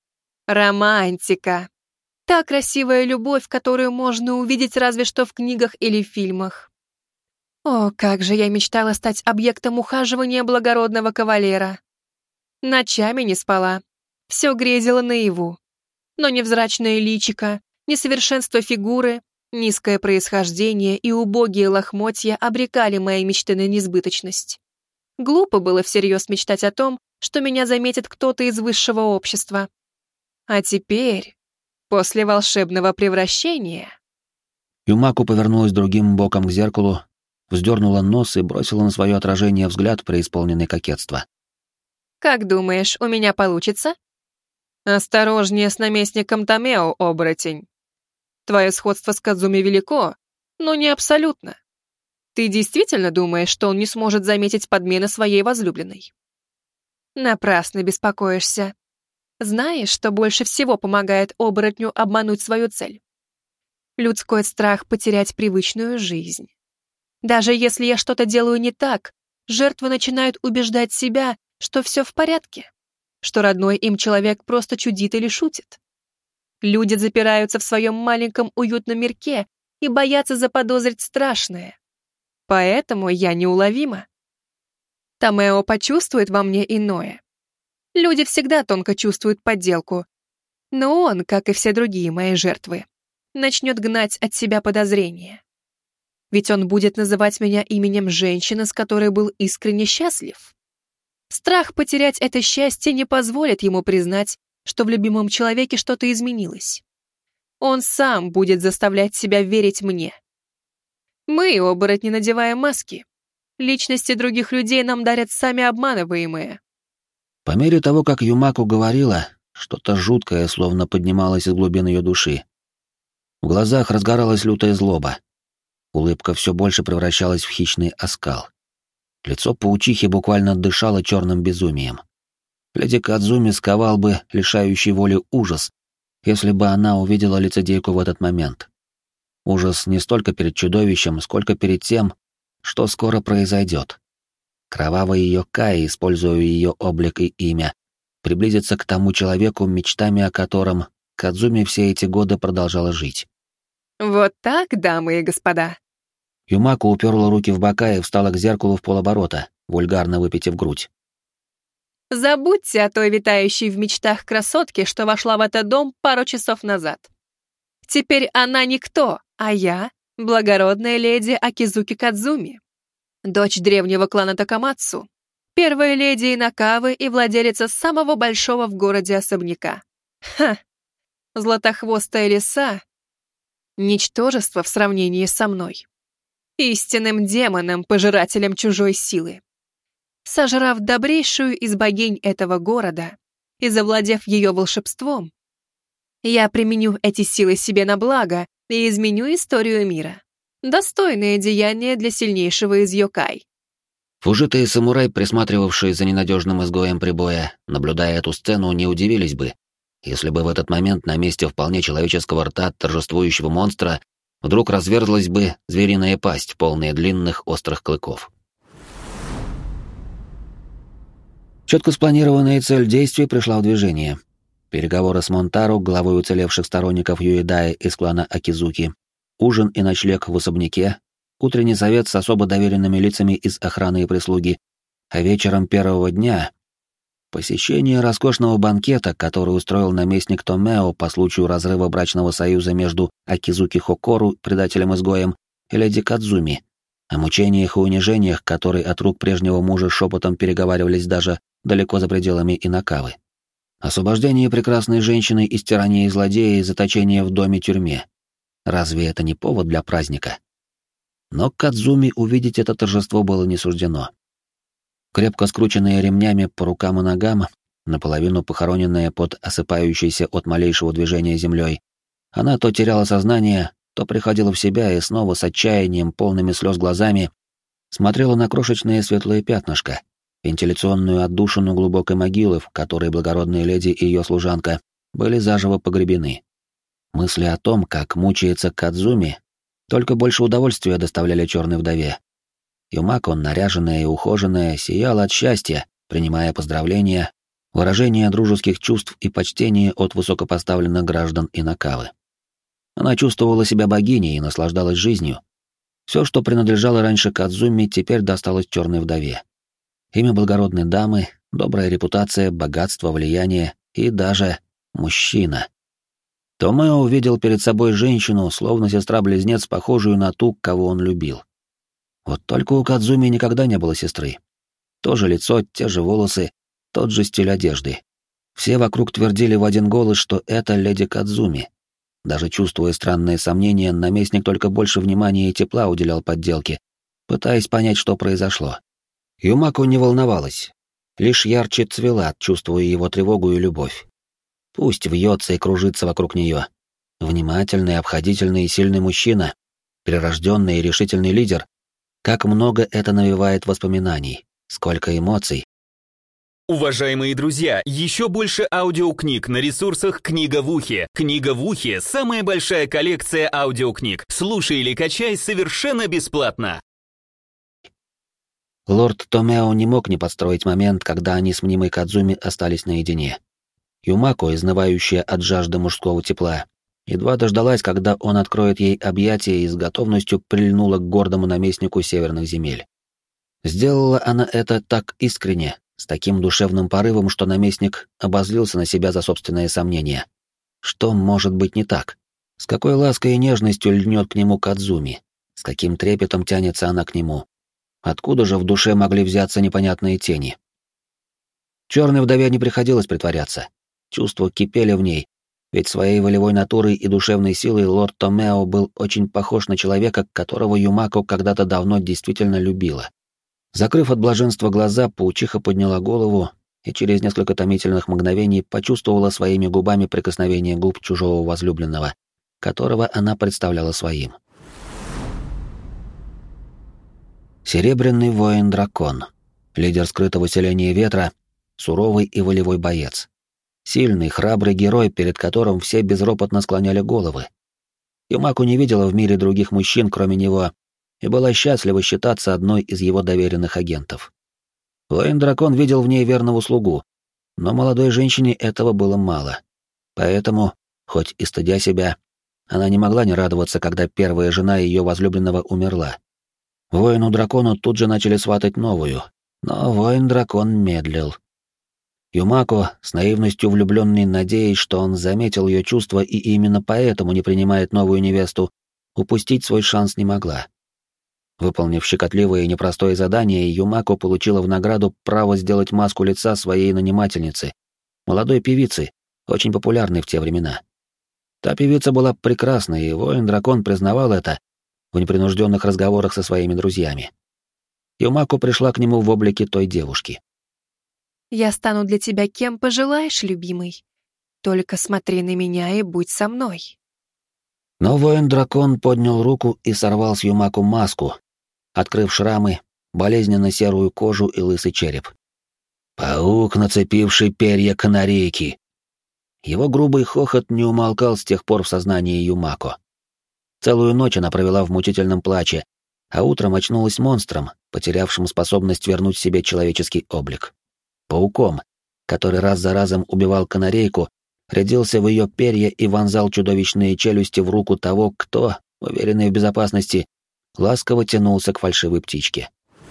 Романтика. Та красивая любовь, которую можно увидеть разве что в книгах или фильмах. О, как же я мечтала стать объектом ухаживания благородного кавалера. Ночами не спала. Все грезила наяву. Но невзрачное личико, несовершенство фигуры, низкое происхождение и убогие лохмотья обрекали мои мечты на несбыточность. Глупо было всерьез мечтать о том, что меня заметит кто-то из высшего общества. А теперь, после волшебного превращения... Юмаку повернулась другим боком к зеркалу, вздернула нос и бросила на свое отражение взгляд, преисполненный кокетства. «Как думаешь, у меня получится?» «Осторожнее с наместником Томео, оборотень. Твое сходство с Кадзуми велико, но не абсолютно. Ты действительно думаешь, что он не сможет заметить подмены своей возлюбленной?» «Напрасно беспокоишься. Знаешь, что больше всего помогает оборотню обмануть свою цель? Людской страх потерять привычную жизнь. Даже если я что-то делаю не так, жертвы начинают убеждать себя, что все в порядке, что родной им человек просто чудит или шутит. Люди запираются в своем маленьком уютном мирке и боятся заподозрить страшное. Поэтому я неуловима. Томео почувствует во мне иное. Люди всегда тонко чувствуют подделку, но он, как и все другие мои жертвы, начнет гнать от себя подозрения. Ведь он будет называть меня именем женщины, с которой был искренне счастлив. Страх потерять это счастье не позволит ему признать, что в любимом человеке что-то изменилось. Он сам будет заставлять себя верить мне. Мы, оборотни, надеваем маски. Личности других людей нам дарят сами обманываемые. По мере того, как Юмаку говорила, что-то жуткое словно поднималось из глубин ее души. В глазах разгоралась лютая злоба. Улыбка все больше превращалась в хищный оскал. Лицо паучихи буквально дышало черным безумием. Леди Кадзуми сковал бы лишающий воли ужас, если бы она увидела лицедейку в этот момент. Ужас не столько перед чудовищем, сколько перед тем, что скоро произойдет. Кровавый ее Кай, используя ее облик и имя, приблизится к тому человеку, мечтами о котором Кадзуми все эти годы продолжала жить. Вот так, дамы и господа. Юмако уперла руки в бока и встала к зеркалу в полоборота, вульгарно выпитив грудь. Забудьте о той витающей в мечтах красотке, что вошла в этот дом пару часов назад. Теперь она никто, а я — благородная леди Акизуки Кадзуми, дочь древнего клана Такамацу, первая леди Инакавы и владелица самого большого в городе особняка. Ха! Златохвостая лиса — ничтожество в сравнении со мной. Истинным демоном, пожирателем чужой силы. сожрав добрейшую из богинь этого города и завладев ее волшебством, я применю эти силы себе на благо и изменю историю мира. Достойное деяние для сильнейшего из йокай. Фужита и самурай, присматривавшие за ненадежным изгоем прибоя, наблюдая эту сцену, не удивились бы, если бы в этот момент на месте вполне человеческого рта торжествующего монстра вдруг разверзлась бы звериная пасть, полная длинных острых клыков. Четко спланированная цель действий пришла в движение. Переговоры с Монтаро, главой уцелевших сторонников Юэдая из клана Акизуки, ужин и ночлег в особняке, утренний совет с особо доверенными лицами из охраны и прислуги, а вечером первого дня посещение роскошного банкета, который устроил наместник Томео по случаю разрыва брачного союза между Акизуки Хокору, предателем-изгоем, и леди Кадзуми, о мучениях и унижениях, которые от рук прежнего мужа шепотом переговаривались даже далеко за пределами Инакавы. Освобождение прекрасной женщины из тирании злодея и заточение в доме-тюрьме. Разве это не повод для праздника? Но Кадзуми увидеть это торжество было не суждено. Крепко скрученная ремнями по рукам и ногам, наполовину похороненная под осыпающейся от малейшего движения землей, она то теряла сознание, то приходила в себя и снова с отчаянием, полными слез глазами, смотрела на крошечное светлое пятнышко, вентиляционную отдушину глубокой могилы, в которой благородная леди и ее служанка были заживо погребены. Мысли о том, как мучается Кадзуми, только больше удовольствия доставляли черной вдове. Юмако, наряженная и ухоженная, сияла от счастья, принимая поздравления, выражения дружеских чувств и почтения от высокопоставленных граждан Инакавы. Она чувствовала себя богиней и наслаждалась жизнью. Все, что принадлежало раньше Кадзуми, теперь досталось черной вдове. Имя благородной дамы, добрая репутация, богатство, влияние и даже мужчина. Томео увидел перед собой женщину, словно сестра-близнец, похожую на ту, кого он любил. Вот только у Кадзуми никогда не было сестры. То же лицо, те же волосы, тот же стиль одежды. Все вокруг твердили в один голос, что это леди Кадзуми. Даже чувствуя странные сомнения, наместник только больше внимания и тепла уделял подделке, пытаясь понять, что произошло. Юмако не волновалась, лишь ярче цвела, чувствуя его тревогу и любовь. Пусть вьется и кружится вокруг нее. Внимательный, обходительный и сильный мужчина, прирожденный и решительный лидер. Как много это навевает воспоминаний, сколько эмоций. Уважаемые друзья, еще больше аудиокниг на ресурсах «Книга в ухе». «Книга в ухе» — самая большая коллекция аудиокниг. Слушай или качай совершенно бесплатно. Лорд Томео не мог не подстроить момент, когда они с мнимой Кадзуми остались наедине. Юмако, изнывающая от жажды мужского тепла, едва дождалась, когда он откроет ей объятия, и с готовностью прильнула к гордому наместнику северных земель. Сделала она это так искренне, с таким душевным порывом, что наместник обозлился на себя за собственные сомнения. Что может быть не так? С какой лаской и нежностью льнет к нему Кадзуми? С каким трепетом тянется она к нему? Откуда же в душе могли взяться непонятные тени? Черной вдове не приходилось притворяться. Чувства кипели в ней, ведь своей волевой натурой и душевной силой лорд Томео был очень похож на человека, которого Юмако когда-то давно действительно любила. Закрыв от блаженства глаза, паучиха подняла голову и через несколько томительных мгновений почувствовала своими губами прикосновение губ чужого возлюбленного, которого она представляла своим. Серебряный воин-дракон, лидер скрытого селения Ветра, суровый и волевой боец. Сильный, храбрый герой, перед которым все безропотно склоняли головы. Юмако не видела в мире других мужчин, кроме него, и была счастлива считаться одной из его доверенных агентов. Воин-дракон видел в ней верного слугу, но молодой женщине этого было мало. Поэтому, хоть и стыдя себя, она не могла не радоваться, когда первая жена ее возлюбленного умерла. Воину-дракону тут же начали сватать новую, но воин-дракон медлил. Юмако, с наивностью влюбленной, надеясь, что он заметил ее чувства и именно поэтому не принимает новую невесту, упустить свой шанс не могла. Выполнив щекотливое и непростое задание, Юмако получила в награду право сделать маску лица своей нанимательницы, молодой певицы, очень популярной в те времена. Та певица была прекрасной, и воин-дракон признавал это в непринужденных разговорах со своими друзьями. Юмако пришла к нему в облике той девушки. «Я стану для тебя кем пожелаешь, любимый. Только смотри на меня и будь со мной». Но воин-дракон поднял руку и сорвал с Юмако маску, открыв шрамы, болезненно серую кожу и лысый череп. «Паук, нацепивший перья канарейки!» Его грубый хохот не умолкал с тех пор в сознании Юмако. Целую ночь она провела в мучительном плаче, а утром очнулась монстром, потерявшим способность вернуть себе человеческий облик. Пауком, который раз за разом убивал канарейку, рядился в ее перья и вонзал чудовищные челюсти в руку того, кто, уверенный в безопасности, ласково тянулся к фальшивой птичке.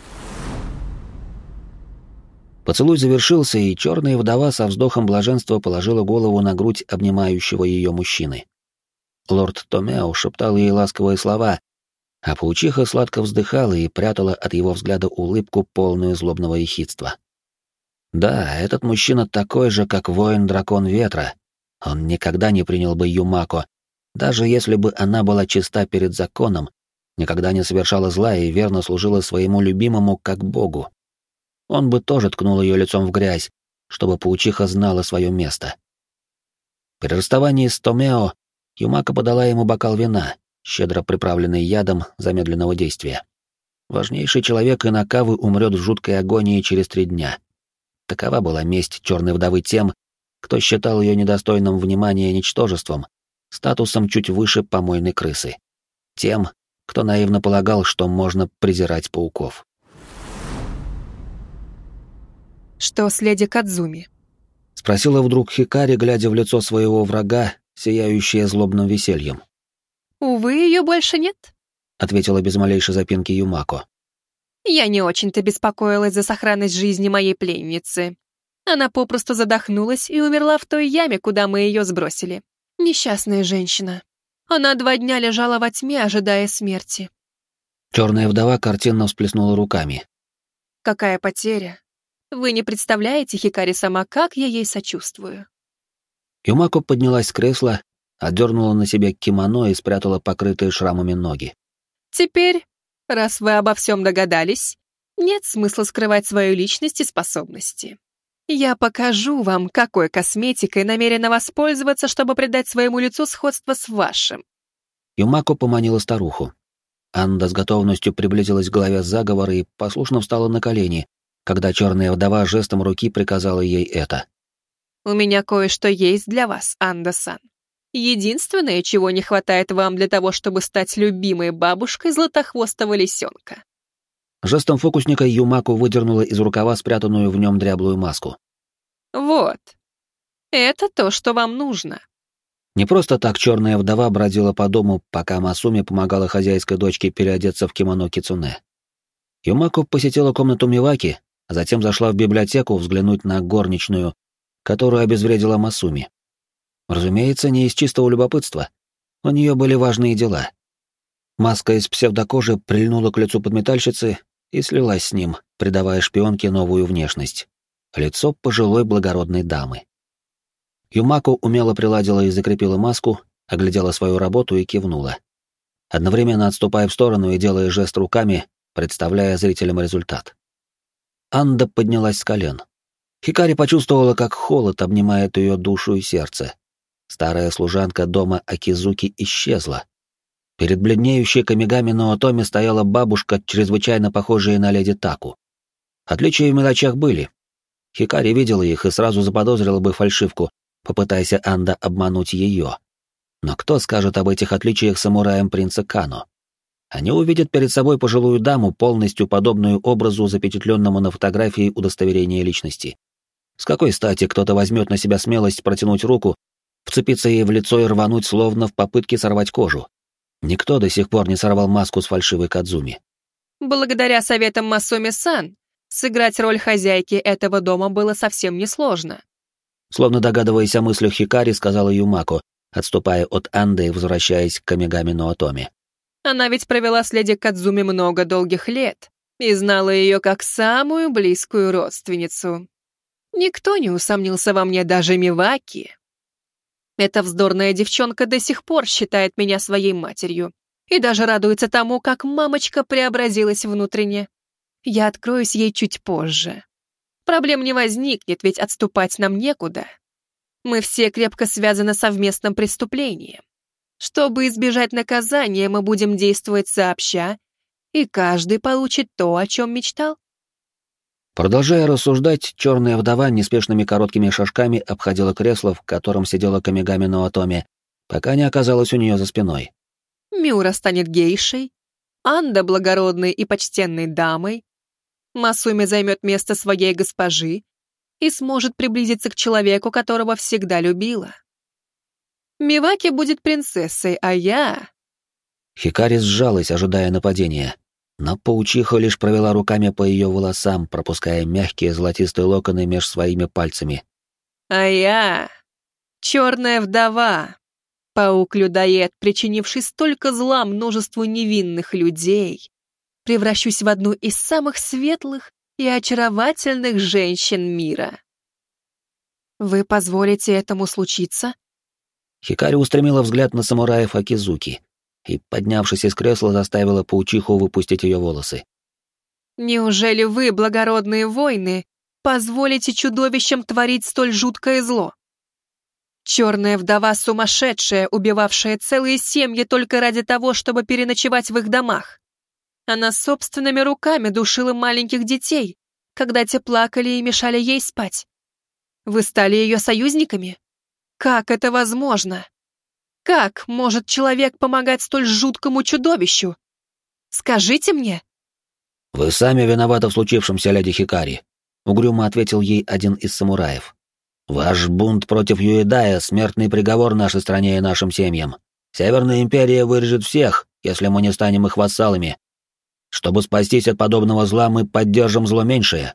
Поцелуй завершился, и черная вдова со вздохом блаженства положила голову на грудь обнимающего ее мужчины. Лорд Томео шептал ей ласковые слова, а паучиха сладко вздыхала и прятала от его взгляда улыбку, полную злобного ехидства. Да, этот мужчина такой же, как воин-дракон ветра. Он никогда не принял бы Юмако, даже если бы она была чиста перед законом, никогда не совершала зла и верно служила своему любимому как богу. Он бы тоже ткнул ее лицом в грязь, чтобы паучиха знала свое место. При расставании с Томео Юмако подала ему бокал вина, щедро приправленный ядом замедленного действия. Важнейший человек Инакавы умрет в жуткой агонии через 3 дня. Такова была месть черной вдовы тем, кто считал ее недостойным внимания ничтожеством, статусом чуть выше помойной крысы. Тем, кто наивно полагал, что можно презирать пауков. «Что с леди Кадзуми?» — спросила вдруг Хикари, глядя в лицо своего врага, сияющее злобным весельем. «Увы, ее больше нет», — ответила без малейшей запинки Юмако. «Я не очень-то беспокоилась за сохранность жизни моей пленницы. Она попросту задохнулась и умерла в той яме, куда мы ее сбросили. Несчастная женщина. Она 2 дня лежала во тьме, ожидая смерти». Черная вдова картинно всплеснула руками. «Какая потеря! Вы не представляете, Хикари-сама, как я ей сочувствую». Юмако поднялась с кресла, отдернула на себе кимоно и спрятала покрытые шрамами ноги. «Теперь, раз вы обо всем догадались, нет смысла скрывать свою личность и способности. Я покажу вам, какой косметикой намерена воспользоваться, чтобы придать своему лицу сходство с вашим». Юмако поманила старуху. Анда с готовностью приблизилась к главе заговора и послушно встала на колени, когда черная вдова жестом руки приказала ей это. «У меня кое-что есть для вас, Анда-сан. Единственное, чего не хватает вам для того, чтобы стать любимой бабушкой златохвостого лисенка». Жестом фокусника Юмако выдернула из рукава спрятанную в нем дряблую маску. «Вот. Это то, что вам нужно». Не просто так черная вдова бродила по дому, пока Масуми помогала хозяйской дочке переодеться в кимоно кицуне. Юмако посетила комнату Миваки, а затем зашла в библиотеку взглянуть на горничную, которую обезвредила Масуми. Разумеется, не из чистого любопытства. У нее были важные дела. Маска из псевдокожи прильнула к лицу подметальщицы и слилась с ним, придавая шпионке новую внешность. Лицо пожилой благородной дамы. Юмако умело приладила и закрепила маску, оглядела свою работу и кивнула, одновременно отступая в сторону и делая жест руками, представляя зрителям результат. Анда поднялась с колен. Хикари почувствовала, как холод обнимает ее душу и сердце. Старая служанка дома Акизуки исчезла. Перед бледнеющей Камигами Ноотоми стояла бабушка, чрезвычайно похожая на леди Таку. Отличия в мелочах были. Хикари видела их и сразу заподозрила бы фальшивку, попытайся Анда обмануть ее. Но кто скажет об этих отличиях самураям принца Кано? Они увидят перед собой пожилую даму, полностью подобную образу, запечатленному на фотографии удостоверения личности. С какой стати кто-то возьмет на себя смелость протянуть руку, вцепиться ей в лицо и рвануть, словно в попытке сорвать кожу? Никто до сих пор не сорвал маску с фальшивой Кадзуми. Благодаря советам Масуми-сан, сыграть роль хозяйки этого дома было совсем несложно. Словно догадываясь о мыслях Хикари, сказала Юмако, отступая от Анды и возвращаясь к Камигами Ноотоми. Она ведь провела с леди Кадзуми много долгих лет и знала ее как самую близкую родственницу. Никто не усомнился во мне, даже Миваки. Эта вздорная девчонка до сих пор считает меня своей матерью и даже радуется тому, как мамочка преобразилась внутренне. Я откроюсь ей чуть позже. Проблем не возникнет, ведь отступать нам некуда. Мы все крепко связаны совместным преступлением. Чтобы избежать наказания, мы будем действовать сообща, и каждый получит то, о чем мечтал. Продолжая рассуждать, черная вдова неспешными короткими шажками обходила кресло, в котором сидела Камигами Ноотоми, пока не оказалась у нее за спиной. Миура станет гейшей, Анда — благородной и почтенной дамой, Масуми займет место своей госпожи и сможет приблизиться к человеку, которого всегда любила. Миваки будет принцессой, а я... Хикари сжалась, ожидая нападения, но паучиха лишь провела руками по ее волосам, пропуская мягкие золотистые локоны меж своими пальцами. А я... черная вдова, паук-людоед, причинивший столько зла множеству невинных людей, превращусь в одну из самых светлых и очаровательных женщин мира. Вы позволите этому случиться? Хикари устремила взгляд на самураев Акизуки и, поднявшись из кресла, заставила паучиху выпустить ее волосы. Неужели вы, благородные воины, позволите чудовищам творить столь жуткое зло? Черная вдова сумасшедшая, убивавшая целые семьи только ради того, чтобы переночевать в их домах. Она собственными руками душила маленьких детей, когда те плакали и мешали ей спать. Вы стали ее союзниками? Как это возможно? Как может человек помогать столь жуткому чудовищу? Скажите мне. «Вы сами виноваты в случившемся, леди Хикари», — угрюмо ответил ей один из самураев. «Ваш бунт против Юэдая — смертный приговор нашей стране и нашим семьям. Северная империя вырежет всех, если мы не станем их вассалами. Чтобы спастись от подобного зла, мы поддержим зло меньшее».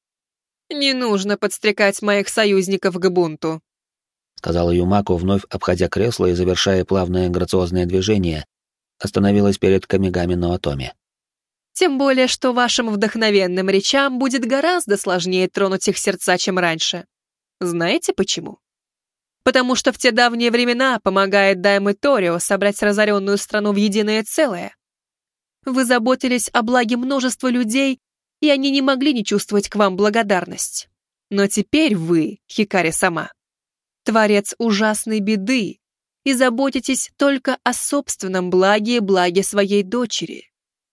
«Не нужно подстрекать моих союзников к бунту», — сказала Юмако, вновь обходя кресло и завершая плавное грациозное движение, остановилась перед Камигами Ноотоми. «Тем более, что вашим вдохновенным речам будет гораздо сложнее тронуть их сердца, чем раньше. Знаете почему? Потому что в те давние времена помогает Дайме Торио собрать разоренную страну в единое целое. Вы заботились о благе множества людей, и они не могли не чувствовать к вам благодарность. Но теперь вы, Хикари-сама, творец ужасной беды, и заботитесь только о собственном благе и благе своей дочери.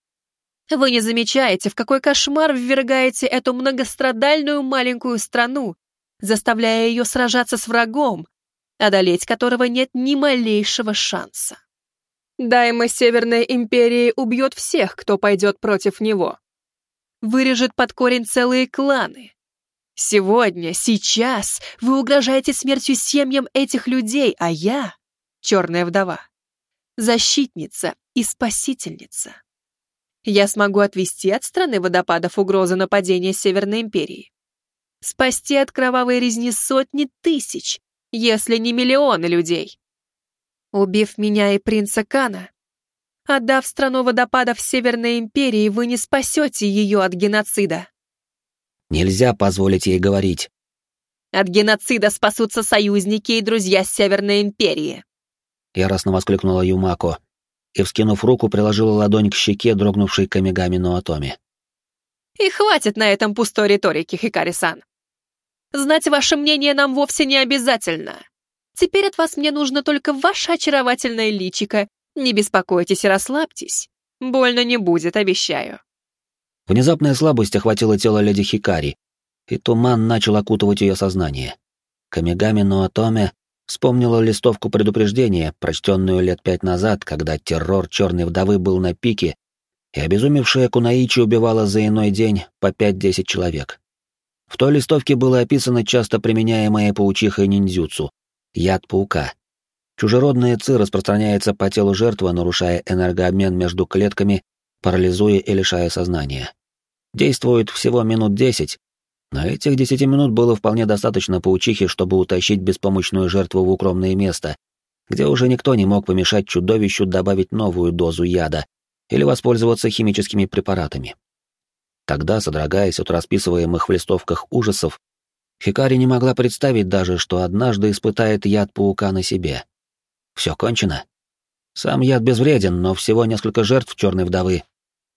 Вы не замечаете, в какой кошмар ввергаете эту многострадальную маленькую страну, заставляя ее сражаться с врагом, одолеть которого нет ни малейшего шанса. Дайма Северной Империи убьет всех, кто пойдет против него. Вырежет под корень целые кланы. Сегодня, сейчас вы угрожаете смертью семьям этих людей, а я, черная вдова, защитница и спасительница. Я смогу отвести от страны водопадов угрозу нападения Северной Империи. Спасти от кровавой резни сотни тысяч, если не миллионы людей. Убив меня и принца Кана, отдав страну водопадов Северной Империи, вы не спасете ее от геноцида. Нельзя позволить ей говорить. От геноцида спасутся союзники и друзья Северной Империи. Яростно воскликнула Юмако и, вскинув руку, приложила ладонь к щеке дрогнувшей Камигами Ноотоми. И хватит на этом пустой риторики, Хикари-сан. Знать ваше мнение нам вовсе не обязательно. Теперь от вас мне нужно только ваше очаровательное личико. Не беспокойтесь и расслабьтесь. Больно не будет, обещаю. Внезапная слабость охватила тело леди Хикари, и туман начал окутывать ее сознание. Камигами Ноотоми вспомнила листовку предупреждения, прочтенную лет 5 назад, когда террор черной вдовы был на пике, и обезумевшая Кунаичи убивала за иной день по 5-10 человек. В той листовке было описано часто применяемое паучихой ниндзюцу — яд паука. Чужеродная ци распространяется по телу жертвы, нарушая энергообмен между клетками, парализуя и лишая сознания. Действует всего минут 10, но этих 10 минут было вполне достаточно паучихе, чтобы утащить беспомощную жертву в укромное место, где уже никто не мог помешать чудовищу добавить новую дозу яда или воспользоваться химическими препаратами. Тогда, содрогаясь от расписываемых в листовках ужасов, Хикари не могла представить даже, что однажды испытает яд паука на себе. Все кончено. Сам яд безвреден, но всего несколько жертв черной вдовы.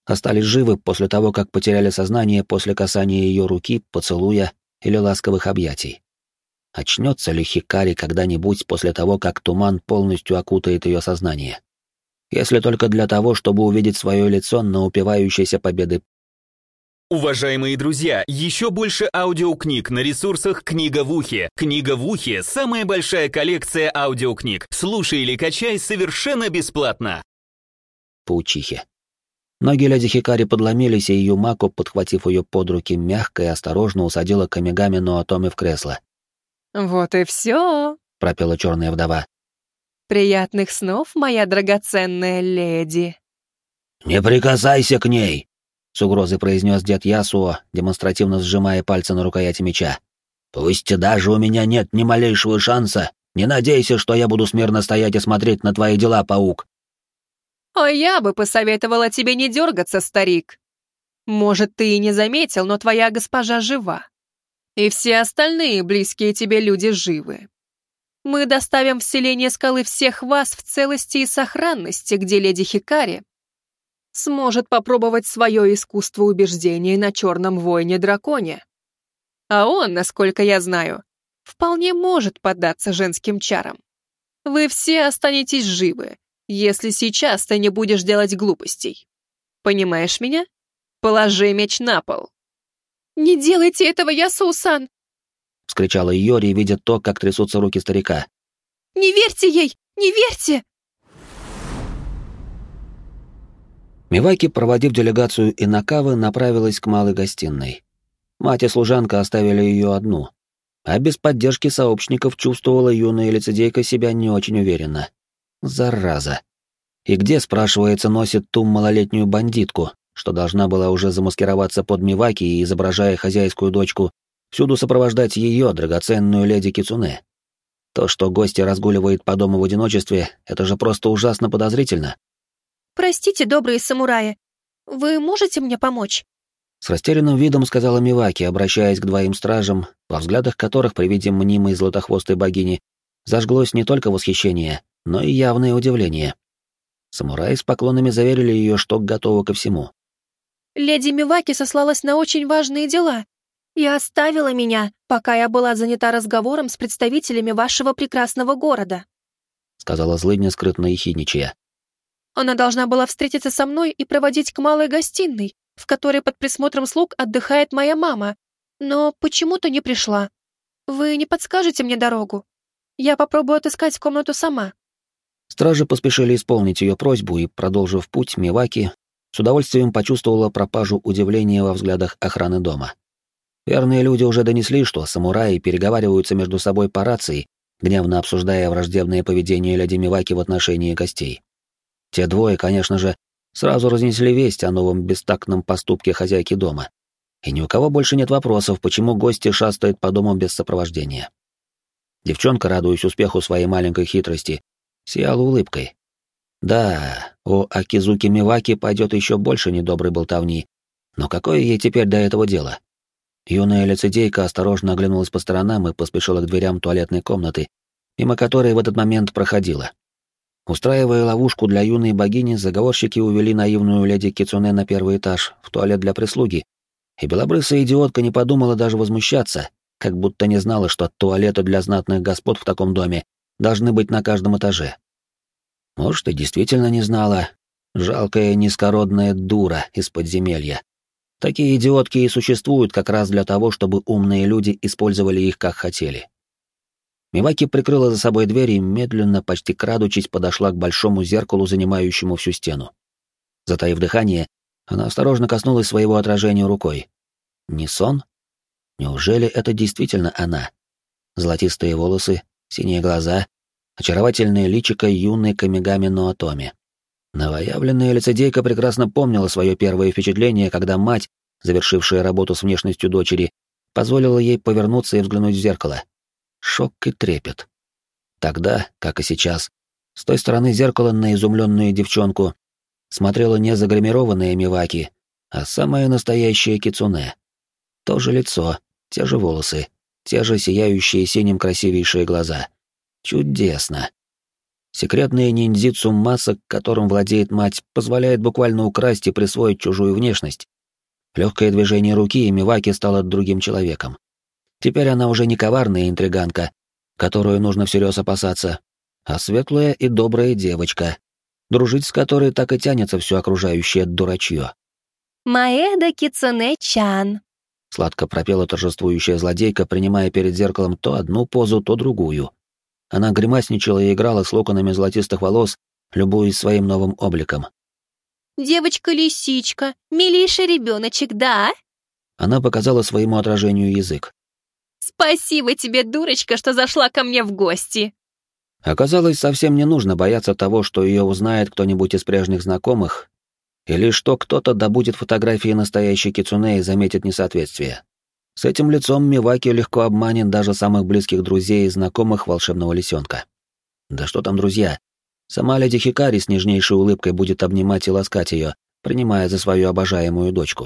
остались живы после того, как потеряли сознание после касания ее руки, поцелуя или ласковых объятий. Очнется ли Хикари когда-нибудь после того, как туман полностью окутает ее сознание? Если только для того, чтобы увидеть свое лицо на упивающейся победы. Уважаемые друзья, еще больше аудиокниг на ресурсах «Книга в ухе». «Книга в ухе» — самая большая коллекция аудиокниг. Слушай или качай совершенно бесплатно. Паучихи. Ноги леди Хикари подломились, и Юмако, подхватив ее под руки, мягко и осторожно усадила Камигами Ноотоми в кресло. «Вот и все», — пропела черная вдова. «Приятных снов, моя драгоценная леди». «Не прикасайся к ней!» — с угрозой произнес дед Ясуо, демонстративно сжимая пальцы на рукояти меча. «Пусть даже у меня нет ни малейшего шанса, не надейся, что я буду смирно стоять и смотреть на твои дела, паук». «А я бы посоветовала тебе не дергаться, старик. Может, ты и не заметил, но твоя госпожа жива. И все остальные близкие тебе люди живы. Мы доставим в селение скалы всех вас в целости и сохранности, где леди Хикари сможет попробовать свое искусство убеждения на черном воине-драконе. А он, насколько я знаю, вполне может поддаться женским чарам. Вы все останетесь живы, если сейчас ты не будешь делать глупостей. Понимаешь меня? Положи меч на пол». «Не делайте этого, Ясу-сан!» — вскричала Йори, видя то, как трясутся руки старика. «Не верьте ей! Не верьте!» Миваки, проводив делегацию Инакавы, направилась к малой гостиной. Мать и служанка оставили ее одну, а без поддержки сообщников чувствовала юная лицедейка себя не очень уверенно. Зараза! И где, спрашивается, носит ту малолетнюю бандитку, что должна была уже замаскироваться под Миваки и, изображая хозяйскую дочку, всюду сопровождать ее, драгоценную леди Кицуне? То, что гостья разгуливает по дому в одиночестве, это же просто ужасно подозрительно. «Простите, добрые самураи, вы можете мне помочь?» С растерянным видом сказала Миваки, обращаясь к двоим стражам, во взглядах которых при виде мнимой златохвостой богини зажглось не только восхищение, но и явное удивление. Самураи с поклонами заверили ее, что готовы ко всему. «Леди Миваки сослалась на очень важные дела и оставила меня, пока я была занята разговором с представителями вашего прекрасного города», сказала злыдня, скрытно ехидничая. «Она должна была встретиться со мной и проводить к малой гостиной, в которой под присмотром слуг отдыхает моя мама, но почему-то не пришла. Вы не подскажете мне дорогу? Я попробую отыскать комнату сама». Стражи поспешили исполнить ее просьбу, и, продолжив путь, Миваки с удовольствием почувствовала пропажу удивления во взглядах охраны дома. Верные люди уже донесли, что самураи переговариваются между собой по рации, гневно обсуждая враждебное поведение леди Миваки в отношении гостей. Те двое, конечно же, сразу разнесли весть о новом бестактном поступке хозяйки дома. И ни у кого больше нет вопросов, почему гости шастают по дому без сопровождения. Девчонка, радуясь успеху своей маленькой хитрости, сияла улыбкой. Да, у Акизуки Миваки пойдет еще больше недоброй болтовни, но какое ей теперь до этого дело? Юная лицедейка осторожно оглянулась по сторонам и поспешила к дверям туалетной комнаты, мимо которой в этот момент проходила. Устраивая ловушку для юной богини, заговорщики увели наивную леди Кицуне на первый этаж, в туалет для прислуги, и белобрысая идиотка не подумала даже возмущаться, как будто не знала, что туалеты для знатных господ в таком доме должны быть на каждом этаже. Может, и действительно не знала. Жалкая низкородная дура из подземелья. Такие идиотки и существуют как раз для того, чтобы умные люди использовали их как хотели. Миваки прикрыла за собой дверь и медленно, почти крадучись, подошла к большому зеркалу, занимающему всю стену. Затаив дыхание, она осторожно коснулась своего отражения рукой. Не сон? Неужели это действительно она? Золотистые волосы, синие глаза, очаровательное личико юной Камигами Ноотоми. Новоявленная лицедейка прекрасно помнила свое первое впечатление, когда мать, завершившая работу с внешностью дочери, позволила ей повернуться и взглянуть в зеркало. Шок и трепет. Тогда, как и сейчас, с той стороны зеркала на изумленную девчонку смотрела не загримированная Миваки, а самая настоящая Кицуне. То же лицо, те же волосы, те же сияющие синим красивейшие глаза. Чудесно. Секретный ниндзюцу масок, которым владеет мать, позволяет буквально украсть и присвоить чужую внешность. Легкое движение руки, и Миваки стала другим человеком. Теперь она уже не коварная интриганка, которую нужно всерьез опасаться, а светлая и добрая девочка, дружить с которой так и тянется все окружающее дурачье. «Маэда Кицуне-чан», — сладко пропела торжествующая злодейка, принимая перед зеркалом то одну позу, то другую. Она гримасничала и играла с локонами золотистых волос, любуясь своим новым обликом. «Девочка-лисичка, милейший ребеночек, да?» Она показала своему отражению язык. «Спасибо тебе, дурочка, что зашла ко мне в гости!» Оказалось, совсем не нужно бояться того, что ее узнает кто-нибудь из прежних знакомых, или что кто-то добудет фотографии настоящей кицунэ и заметит несоответствие. С этим лицом Миваки легко обманет даже самых близких друзей и знакомых волшебного лисенка. Да что там друзья? Сама леди Хикари с нежнейшей улыбкой будет обнимать и ласкать ее, принимая за свою обожаемую дочку.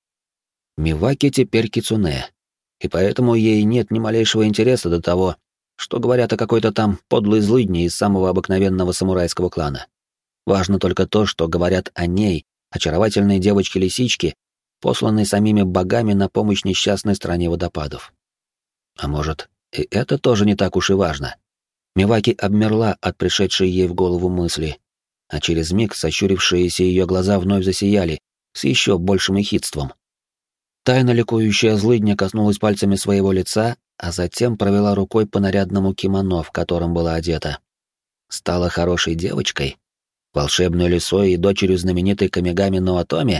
Миваки теперь кицунэ, и поэтому ей нет ни малейшего интереса до того, что говорят о какой-то там подлой злыдне из самого обыкновенного самурайского клана. Важно только то, что говорят о ней, очаровательной девочке-лисичке, посланной самими богами на помощь несчастной стране водопадов. А может, и это тоже не так уж и важно. Миваки обмерла от пришедшей ей в голову мысли, а через миг сощурившиеся ее глаза вновь засияли с еще большим ехидством. Тайно ликующая злыдня коснулась пальцами своего лица, а затем провела рукой по нарядному кимоно, в котором была одета. Стала хорошей девочкой? Волшебной лисой и дочерью знаменитой Камигами Ноотоми?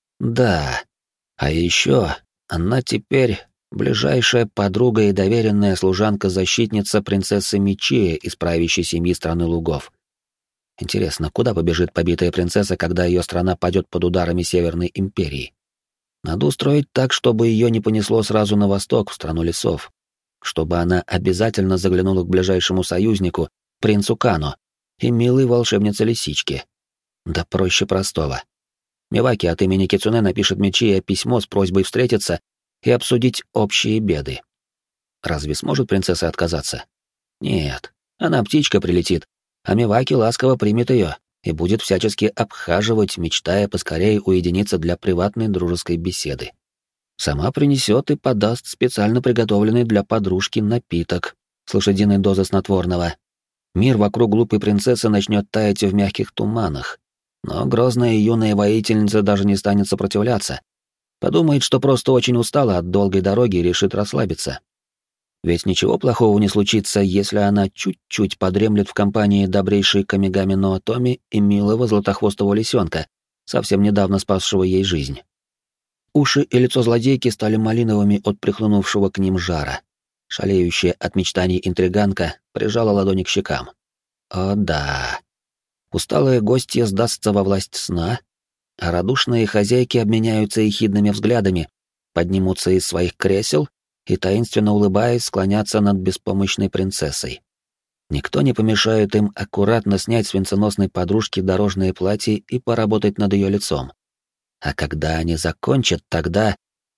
Да. А еще она теперь ближайшая подруга и доверенная служанка-защитница принцессы Мичия из правящей семьи страны лугов. Интересно, куда побежит побитая принцесса, когда ее страна падет под ударами Северной империи? Надо устроить так, чтобы ее не понесло сразу на восток, в страну лесов. Чтобы она обязательно заглянула к ближайшему союзнику, принцу Кано, и милой волшебнице-лисичке. Да проще простого. Миваки от имени Кицунэ напишет Мичия письмо с просьбой встретиться и обсудить общие беды. Разве сможет принцесса отказаться? Нет, она птичка прилетит, а Миваки ласково примет ее и будет всячески обхаживать, мечтая поскорее уединиться для приватной дружеской беседы. Сама принесет и подаст специально приготовленный для подружки напиток с лошадиной дозой снотворного. Мир вокруг глупой принцессы начнет таять в мягких туманах, но грозная юная воительница даже не станет сопротивляться. Подумает, что просто очень устала от долгой дороги и решит расслабиться. Ведь ничего плохого не случится, если она чуть-чуть подремлет в компании добрейшей Камигами Ноотоми и милого златохвостого лисенка, совсем недавно спасшего ей жизнь. Уши и лицо злодейки стали малиновыми от прихлынувшего к ним жара. Шалеющая от мечтаний интриганка прижала ладони к щекам. О да. Усталая гостья сдастся во власть сна, а радушные хозяйки обменяются ехидными взглядами, поднимутся из своих кресел и, таинственно улыбаясь, склонятся над беспомощной принцессой. Никто не помешает им аккуратно снять с венценосной подружки дорожное платье и поработать над ее лицом. А когда они закончат, тогда...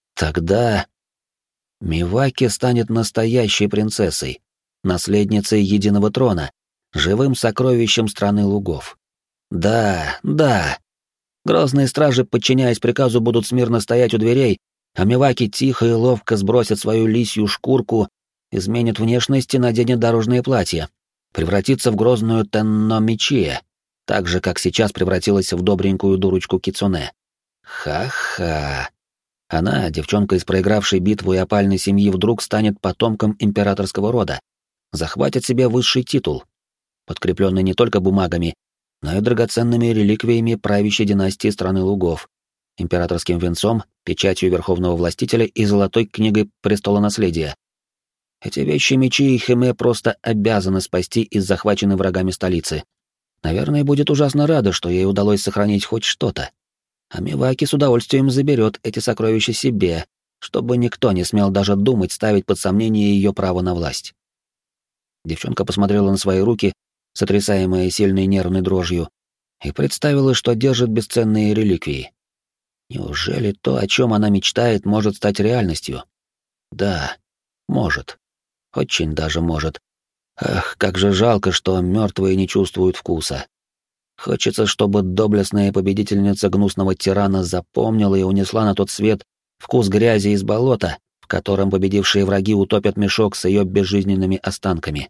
Миваки станет настоящей принцессой, наследницей единого трона, живым сокровищем страны лугов. Да. Грозные стражи, подчиняясь приказу, будут смирно стоять у дверей, а Миваки тихо и ловко сбросит свою лисью шкурку, изменит внешность и наденет дорожное платье, превратится в грозную Тенно Мичия, так же, как сейчас превратилась в добренькую дурочку Кицунэ. Ха-ха. Она, девчонка из проигравшей битву и опальной семьи, вдруг станет потомком императорского рода, захватит себе высший титул, подкрепленный не только бумагами, но и драгоценными реликвиями правящей династии страны лугов, императорским венцом, печатью верховного властителя и золотой книгой престола наследия. Эти вещи Мичи и Хэмэ просто обязаны спасти из захваченной врагами столицы. Наверное, будет ужасно рада, что ей удалось сохранить хоть что-то. А Миваки с удовольствием заберет эти сокровища себе, чтобы никто не смел даже думать ставить под сомнение ее право на власть. Девчонка посмотрела на свои руки, сотрясаемые сильной нервной дрожью, и представила, что держит бесценные реликвии. Неужели то, о чем она мечтает, может стать реальностью? Да, может. Очень даже может. Ах, как же жалко, что мертвые не чувствуют вкуса. Хочется, чтобы доблестная победительница гнусного тирана запомнила и унесла на тот свет вкус грязи из болота, в котором победившие враги утопят мешок с ее безжизненными останками.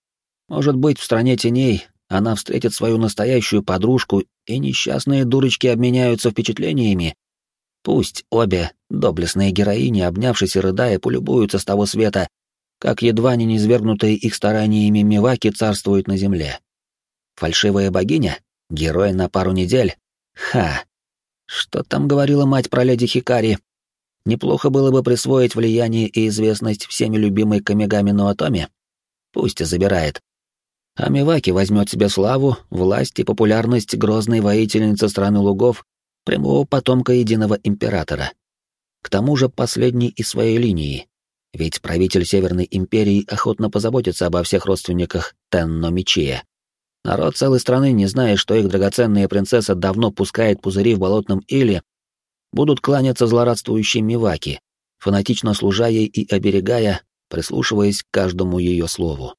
Может быть, в стране теней она встретит свою настоящую подружку, и несчастные дурочки обменяются впечатлениями. Пусть обе доблестные героини, обнявшись и рыдая, полюбуются с того света, как едва не низвергнутые их стараниями Миваки царствуют на земле. Фальшивая богиня? Герой на пару недель? Ха! Что там говорила мать про леди Хикари? Неплохо было бы присвоить влияние и известность всеми любимой Камигами Ноотоми. Пусть и забирает. А Миваки возьмет себе славу, власть и популярность грозной воительницы страны лугов, прямого потомка единого императора. К тому же последний из своей линии, ведь правитель Северной империи охотно позаботится обо всех родственниках Тенно Мичия. Народ целой страны, не зная, что их драгоценная принцесса давно пускает пузыри в болотном иле, будут кланяться злорадствующей Миваки, фанатично служа ей и оберегая, прислушиваясь к каждому ее слову.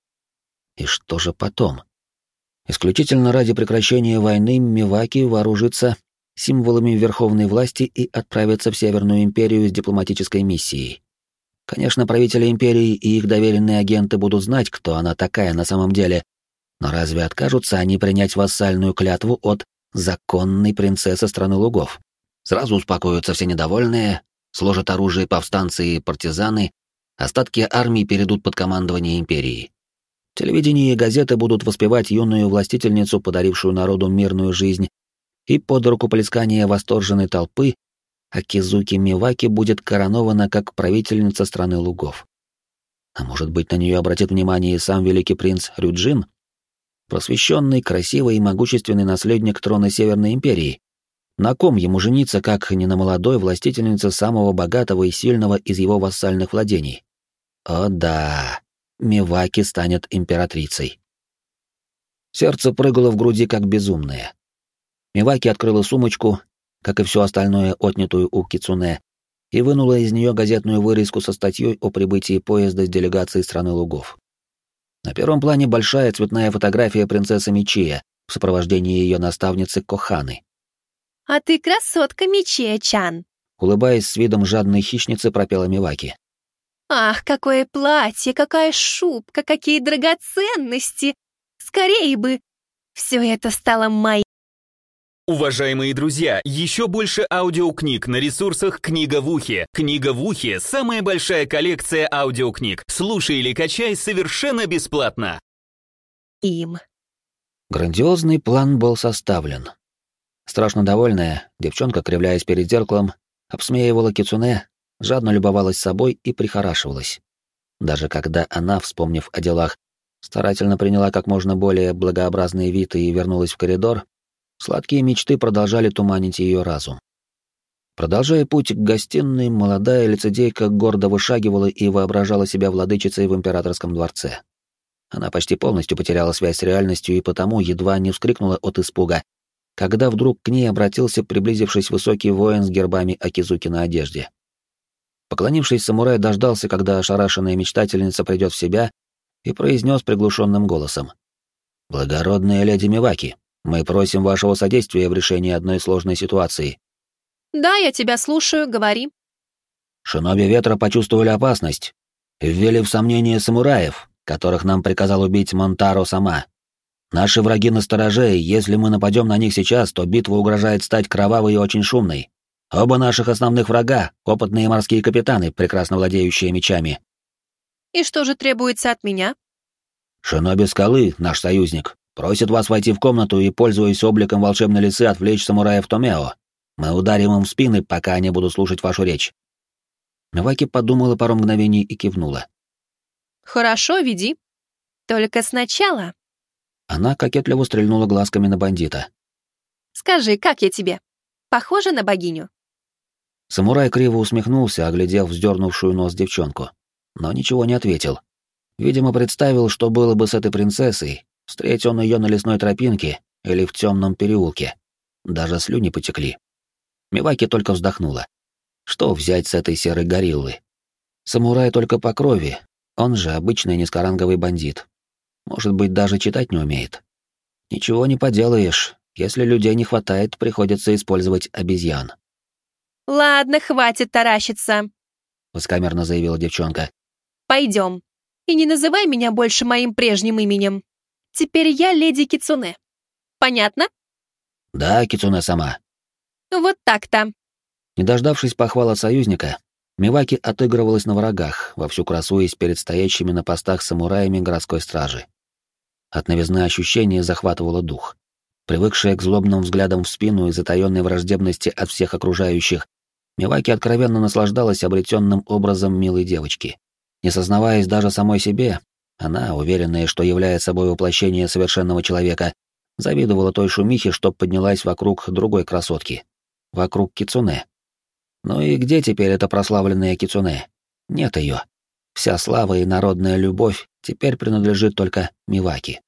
И что же потом? Исключительно ради прекращения войны Миваки вооружится символами верховной власти и отправится в Северную империю с дипломатической миссией. Конечно, правители империи и их доверенные агенты будут знать, кто она такая на самом деле, но разве откажутся они принять вассальную клятву от законной принцессы страны лугов? Сразу успокоятся все недовольные, сложат оружие повстанцы и партизаны, остатки армии перейдут под командование империи. Телевидение и газеты будут воспевать юную властительницу, подарившую народу мирную жизнь, и под рукоплескание восторженной толпы Акизуки Миваки будет коронована как правительница страны лугов. А может быть, на нее обратит внимание и сам великий принц Рюджин, просвещенный, красивый и могущественный наследник трона Северной империи. На ком ему жениться, как не на молодой властительнице самого богатого и сильного из его вассальных владений? О да, Миваки станет императрицей. Сердце прыгало в груди как безумное. Миваки открыла сумочку, как и все остальное, отнятую у Кицуне, и вынула из нее газетную вырезку со статьей о прибытии поезда с делегацией страны лугов. На первом плане большая цветная фотография принцессы Мичия в сопровождении ее наставницы Коханы. «А ты красотка, Мичия-чан!» Улыбаясь с видом жадной хищницы, пропела Миваки. «Ах, какое платье, какая шубка, какие драгоценности! Скорее бы! Все это стало моим!» Уважаемые друзья, еще больше аудиокниг на ресурсах «Книга в ухе». «Книга в ухе» — самая большая коллекция аудиокниг. Слушай или качай совершенно бесплатно. Грандиозный план был составлен. Страшно довольная, девчонка, кривляясь перед зеркалом, обсмеивала Кицуне, жадно любовалась собой и прихорашивалась. Даже когда она, вспомнив о делах, старательно приняла как можно более благообразный вид и вернулась в коридор, сладкие мечты продолжали туманить ее разум. Продолжая путь к гостиной, молодая лицедейка гордо вышагивала и воображала себя владычицей в императорском дворце. Она почти полностью потеряла связь с реальностью и потому едва не вскрикнула от испуга, когда вдруг к ней обратился приблизившись высокий воин с гербами Акизуки на одежде. Поклонившись, самурай дождался, когда ошарашенная мечтательница придет в себя, и произнес приглушенным голосом: «Благородная леди Миваки, мы просим вашего содействия в решении одной сложной ситуации». «Да, я тебя слушаю, говори». Шиноби ветра почувствовали опасность и ввели в сомнение самураев, которых нам приказал убить Монтаро сама. Наши враги настороже, и если мы нападем на них сейчас, то битва угрожает стать кровавой и очень шумной. Оба наших основных врага — опытные морские капитаны, прекрасно владеющие мечами». «И что же требуется от меня?» «Шиноби Скалы, наш союзник, просит вас войти в комнату и, пользуясь обликом волшебной лисы, отвлечь самураев Томео. Мы ударим им в спины, пока они будут слушать вашу речь». Миваки подумала пару мгновений и кивнула. «Хорошо, веди. Только сначала...» Она кокетливо стрельнула глазками на бандита. «Скажи, как я тебе? Похожа на богиню?» Самурай криво усмехнулся, оглядев вздернувшую нос девчонку, но ничего не ответил. Видимо, представил, что было бы с этой принцессой, встреть он ее на лесной тропинке или в темном переулке. Даже слюни потекли. Миваки только вздохнула. Что взять с этой серой гориллы? Самурай только по крови, он же обычный низкоранговый бандит. Может быть, даже читать не умеет. Ничего не поделаешь. Если людей не хватает, приходится использовать обезьян. Ладно, хватит таращиться. Высокомерно заявила девчонка. Пойдем. И не называй меня больше моим прежним именем. Теперь я леди Кицуне. Понятно? Да, Кицуне сама. Вот так-то. Не дождавшись похвал от союзника, Миваки отыгрывалась на врагах, вовсю красуясь перед стоящими на постах самураями городской стражи. От новизны ощущения захватывало дух. Привыкшая к злобным взглядам в спину и затаенной враждебности от всех окружающих, Миваки откровенно наслаждалась обретенным образом милой девочки. Не сознаваясь даже самой себе, она, уверенная, что является собой воплощение совершенного человека, завидовала той шумихе, что поднялась вокруг другой красотки. Вокруг Кицуне. Ну и где теперь эта прославленная Кицуне? Нет ее. Вся слава и народная любовь теперь принадлежит только Миваки.